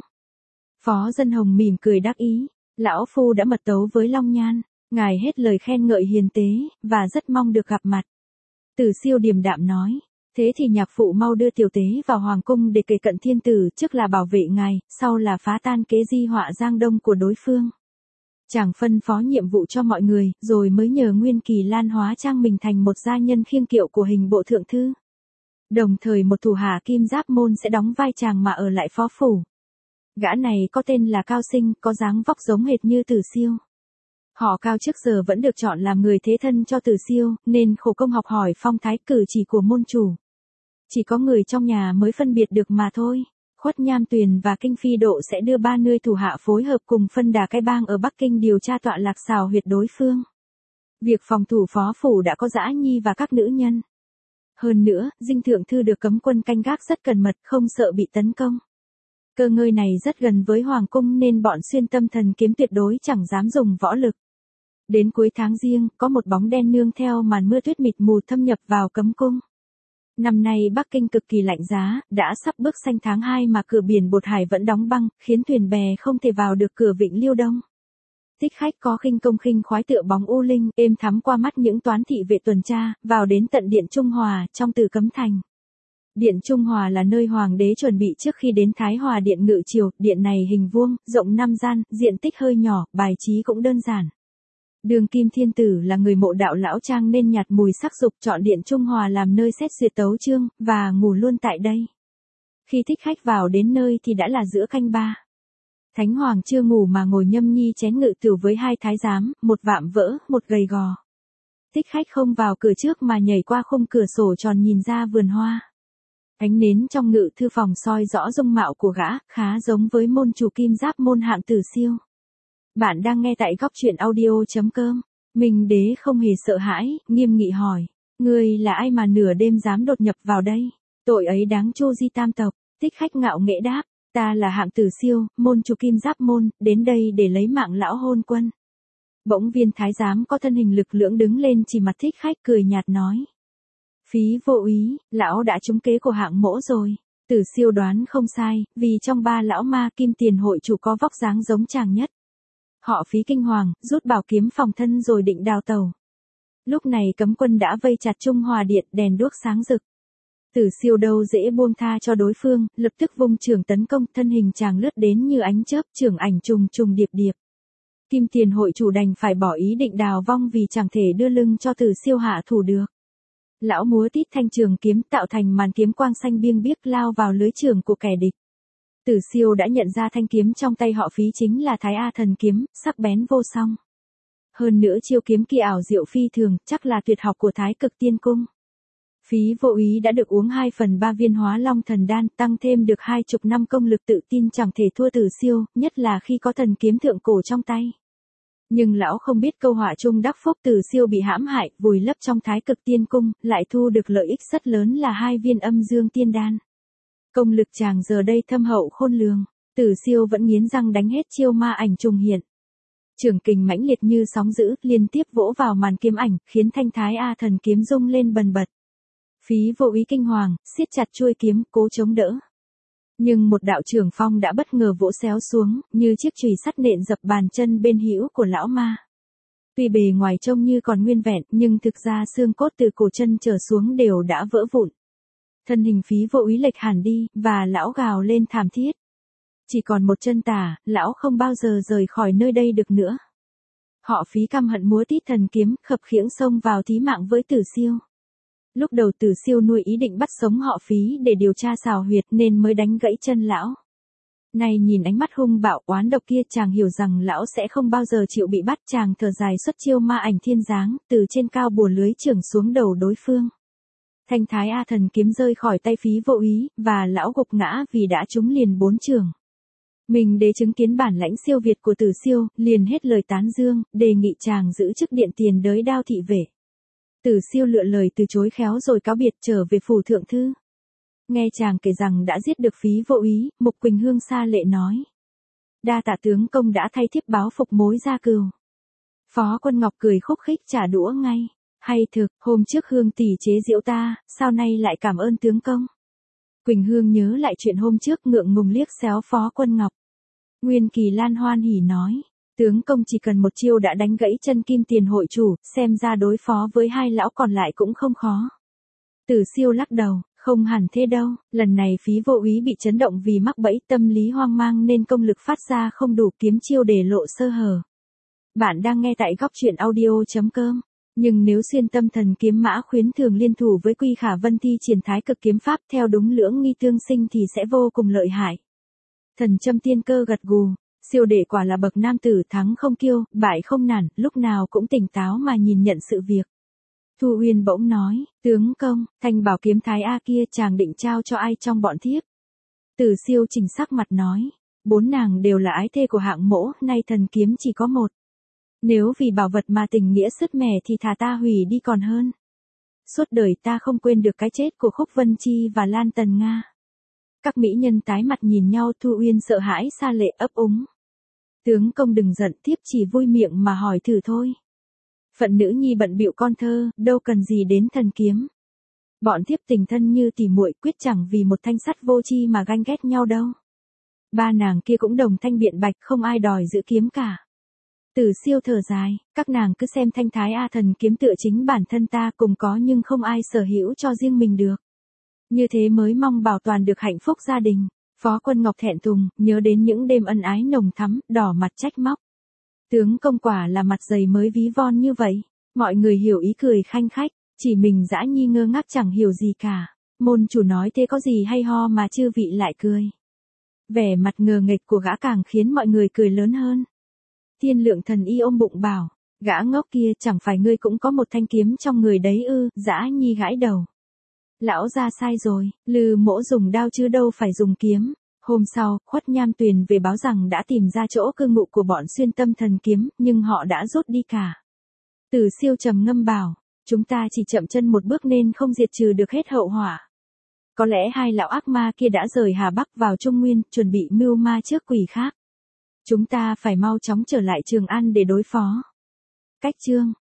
Speaker 1: Phó Dân Hồng mỉm cười đắc ý, lão phu đã mật tấu với Long Nhan, ngài hết lời khen ngợi hiền tế, và rất mong được gặp mặt. Tử Siêu điềm đạm nói. Thế thì nhạc phụ mau đưa tiểu tế vào hoàng cung để kề cận thiên tử, trước là bảo vệ ngài, sau là phá tan kế di họa giang đông của đối phương. Chàng phân phó nhiệm vụ cho mọi người, rồi mới nhờ Nguyên Kỳ Lan hóa trang mình thành một gia nhân khiêng kiệu của hình bộ thượng thư. Đồng thời một thủ hạ Kim Giáp Môn sẽ đóng vai chàng mà ở lại phó phủ. Gã này có tên là Cao Sinh, có dáng vóc giống hệt như Tử Siêu. Họ Cao trước giờ vẫn được chọn làm người thế thân cho Tử Siêu, nên khổ công học hỏi phong thái cử chỉ của môn chủ. Chỉ có người trong nhà mới phân biệt được mà thôi. Khuất Nham Tuyền và Kinh Phi Độ sẽ đưa 3 nơi thủ hạ phối hợp cùng phân đà cái bang ở Bắc Kinh điều tra tọa lạc xào huyệt đối phương. Việc phòng thủ phó phủ đã có Dã Nhi và các nữ nhân. Hơn nữa, Dinh Thượng Thư được cấm quân canh gác rất cẩn mật, không sợ bị tấn công. Cơ ngơi này rất gần với Hoàng cung nên bọn Xuyên Tâm Thần Kiếm tuyệt đối chẳng dám dùng võ lực. Đến cuối tháng Giêng, có một bóng đen nương theo màn mưa tuyết mịt mù thâm nhập vào cấm cung. Năm nay Bắc Kinh cực kỳ lạnh giá, đã sắp bước sang tháng 2 mà cửa biển Bột Hải vẫn đóng băng, khiến thuyền bè không thể vào được cửa vịnh Liêu Đông. Thích Khách có khinh công khinh khoái tựa bóng u linh, êm thắm qua mắt những toán thị vệ tuần tra, vào đến tận Điện Trung Hòa, trong Tử Cấm Thành. Điện Trung Hòa là nơi hoàng đế chuẩn bị trước khi đến Thái Hòa Điện ngự triều, điện này hình vuông, rộng 5 gian, diện tích hơi nhỏ, bài trí cũng đơn giản. Đường Kim Thiên Tử là người mộ đạo lão trang nên nhạt mùi sắc dục, chọn Điện Trung Hòa làm nơi xét duyệt tấu chương, và ngủ luôn tại đây. Khi Thích Khách vào đến nơi thì đã là giữa canh 3. Thánh Hoàng chưa ngủ mà ngồi nhâm nhi chén ngự tửu với 2 thái giám, một vạm vỡ, một gầy gò. Thích Khách không vào cửa trước mà nhảy qua khung cửa sổ tròn nhìn ra vườn hoa. Ánh nến trong ngự thư phòng soi rõ dung mạo của gã, khá giống với môn chủ Kim Giáp Môn hạng Tử Siêu. Bạn đang nghe tại góc truyện audio.com. Minh đế không hề sợ hãi, nghiêm nghị hỏi. Ngươi là ai mà nửa đêm dám đột nhập vào đây? Tội ấy đáng chu di tam tộc. Thích khách ngạo nghễ đáp. Ta là Hạng Tử Siêu, môn chủ Kim Giáp môn, đến đây để lấy mạng lão hôn quân. Bỗng viên thái giám có thân hình lực lưỡng đứng lên chỉ mặt thích khách cười nhạt nói. Phí vô ý, lão đã trúng kế của Hạng mỗ rồi. Tử Siêu đoán không sai, vì trong ba lão ma Kim Tiền hội chủ có vóc dáng giống chàng nhất. Họ Phí kinh hoàng, rút bảo kiếm phòng thân rồi định đào tẩu. Lúc này cấm quân đã vây chặt Trung Hòa Điện, đèn đuốc sáng rực. Tử Siêu đâu dễ buông tha cho đối phương, lập tức vung chưởng tấn công, thân hình chàng lướt đến như ánh chớp, chưởng ảnh trùng trùng điệp điệp. Kim Tiền hội chủ đành phải bỏ ý định đào vong vì chẳng thể đưa lưng cho Tử Siêu hạ thủ được. Lão múa tít thanh trường kiếm tạo thành màn kiếm quang xanh biêng biếc lao vào lưới trường của kẻ địch. Tử Siêu đã nhận ra thanh kiếm trong tay họ Phí chính là Thái A Thần kiếm, sắc bén vô song. Hơn nữa chiêu kiếm kia ảo diệu phi thường, chắc là tuyệt học của Thái Cực Tiên Cung. Phí vô ý đã được uống 2/3 viên Hóa Long Thần Đan, tăng thêm được 20 năm công lực, tự tin chẳng thể thua Tử Siêu, nhất là khi có thần kiếm thượng cổ trong tay. Nhưng lão không biết câu họa chung đắc phúc, Tử Siêu bị hãm hại, vùi lấp trong Thái Cực Tiên Cung, lại thu được lợi ích rất lớn là 2 viên Âm Dương Tiên Đan. Công lực chàng giờ đây thâm hậu khôn lường, Tử Siêu vẫn nghiến răng đánh hết chiêu ma ảnh trùng hiện. Chưởng kình mãnh liệt như sóng dữ, liên tiếp vỗ vào màn kiếm ảnh, khiến thanh Thái A Thần kiếm rung lên bần bật. Phí vô ý kinh hoàng, siết chặt chuôi kiếm, cố chống đỡ. Nhưng một đạo chưởng phong đã bất ngờ vỗ xéo xuống, như chiếc chùy sắt nện dập bàn chân bên hữu của lão ma. Tuy bề ngoài trông như còn nguyên vẹn, nhưng thực ra xương cốt từ cổ chân trở xuống đều đã vỡ vụn. Thân hình Phí vô ý lệch hẳn đi, và lão gào lên thảm thiết. Chỉ còn một chân tả, lão không bao giờ rời khỏi nơi đây được nữa. Họ Phí căm hận múa tít thần kiếm, khập khiễng xông vào thí mạng với Tử Siêu. Lúc đầu Tử Siêu nuôi ý định bắt sống họ Phí để điều tra xào huyệt nên mới đánh gãy chân lão. Này nhìn ánh mắt hung bạo oán độc kia, chàng hiểu rằng lão sẽ không bao giờ chịu bị bắt. Chàng thở dài xuất chiêu ma ảnh thiên giáng, từ trên cao bùa lưới chưởng xuống đầu đối phương. Thanh Thái A Thần kiếm rơi khỏi tay Phí vô ý, và lão gục ngã vì đã trúng liền 4 chưởng. Minh đế chứng kiến bản lãnh siêu việt của Tử Siêu, liền hết lời tán dương, đề nghị chàng giữ chức điện tiền đới đao thị vệ. Tử Siêu lựa lời từ chối khéo rồi cáo biệt trở về phủ thượng thư. Nghe chàng kể rằng đã giết được Phí vô ý, Mục Quỳnh Hương xa lệ nói. Đa tạ tướng công đã thay thiếp báo phục mối gia cừu. Phó Quân Ngọc cười khúc khích trả đũa ngay. Hay thực, hôm trước Hương tỷ chế giễu ta, sao nay lại cảm ơn tướng công? Quỳnh Hương nhớ lại chuyện hôm trước, ngượng ngùng liếc xéo Phó Quân Ngọc. Nguyên Kỳ Lan hoan hỉ nói. Tướng công chỉ cần một chiêu đã đánh gãy chân Kim Tiền hội chủ, xem ra đối phó với hai lão còn lại cũng không khó. Tử Siêu lắc đầu, không hẳn thế đâu, lần này Phí vô ý bị chấn động vì mắc bẫy, tâm lý hoang mang nên công lực phát ra không đủ, kiếm chiêu để lộ sơ hở. Bạn đang nghe tại góc truyện audio.com. Nhưng nếu xuyên tâm thần kiếm mã khuyến thường liên thủ với Quy Khả Vân thi triển Thái Cực kiếm pháp theo đúng lưỡng nghi tương sinh thì sẽ vô cùng lợi hại. Thần Châm Tiên Cơ gật gù. Siêu đệ quả là bậc nam tử, thắng không kiêu, bại không nản, lúc nào cũng tỉnh táo mà nhìn nhận sự việc. Thu Uyên bỗng nói, tướng công, thanh bảo kiếm Thái A kia chàng định trao cho ai trong bọn thiếp? Tử Siêu chỉnh sắc mặt nói, 4 nàng đều là ái thê của Hạng mỗ, nay thần kiếm chỉ có 1. Nếu vì bảo vật mà tình nghĩa sứt mẻ thì thà ta hủy đi còn hơn. Suốt đời ta không quên được cái chết của Khúc Vân Chi và Lan Tần Nga. Các mỹ nhân tái mặt nhìn nhau, Thu Uyên sợ hãi xa lệ ấp úng. Tướng công đừng giận, thiếp chỉ vui miệng mà hỏi thử thôi. Phận nữ nhi bận bịu con thơ, đâu cần gì đến thần kiếm. Bọn thiếp tình thân như tỉ muội, quyết chẳng vì một thanh sắt vô chi mà ganh ghét nhau đâu. 3 nàng kia cũng đồng thanh biện bạch, không ai đòi giữ kiếm cả. Tử Siêu thở dài, các nàng cứ xem thanh Thái A Thần kiếm tựa chính bản thân ta cùng có nhưng không ai sở hữu cho riêng mình được. Như thế mới mong bảo toàn được hạnh phúc gia đình. Phó Quân Ngọc thẹn thùng, nhớ đến những đêm ân ái nồng thắm, đỏ mặt trách móc. Tướng công quả là mặt dày mới ví von như vậy. Mọi người hiểu ý cười khanh khách, chỉ mình Dã Nhi ngơ ngác chẳng hiểu gì cả. Môn chủ nói thế có gì hay ho mà chư vị lại cười. Vẻ mặt ngờ nghệch của gã càng khiến mọi người cười lớn hơn. Thiên Lượng Thần Y ôm bụng bảo, gã ngốc kia, chẳng phải ngươi cũng có một thanh kiếm trong người đấy ư? Dã Nhi gãi đầu. Lão ra sai rồi, Lư mỗ dùng đao chứ đâu phải dùng kiếm. Hôm sau, Khuất Nham Tuyền về báo rằng đã tìm ra chỗ cư ngụ của bọn xuyên tâm thần kiếm, nhưng họ đã rút đi cả. Từ Siêu trầm ngâm bảo, chúng ta chỉ chậm chân một bước nên không diệt trừ được hết hậu họa. Có lẽ hai lão ác ma kia đã rời Hà Bắc vào Trung Nguyên, chuẩn bị mưu ma trước quỷ khác. Chúng ta phải mau chóng trở lại Trường An để đối phó. Cách chương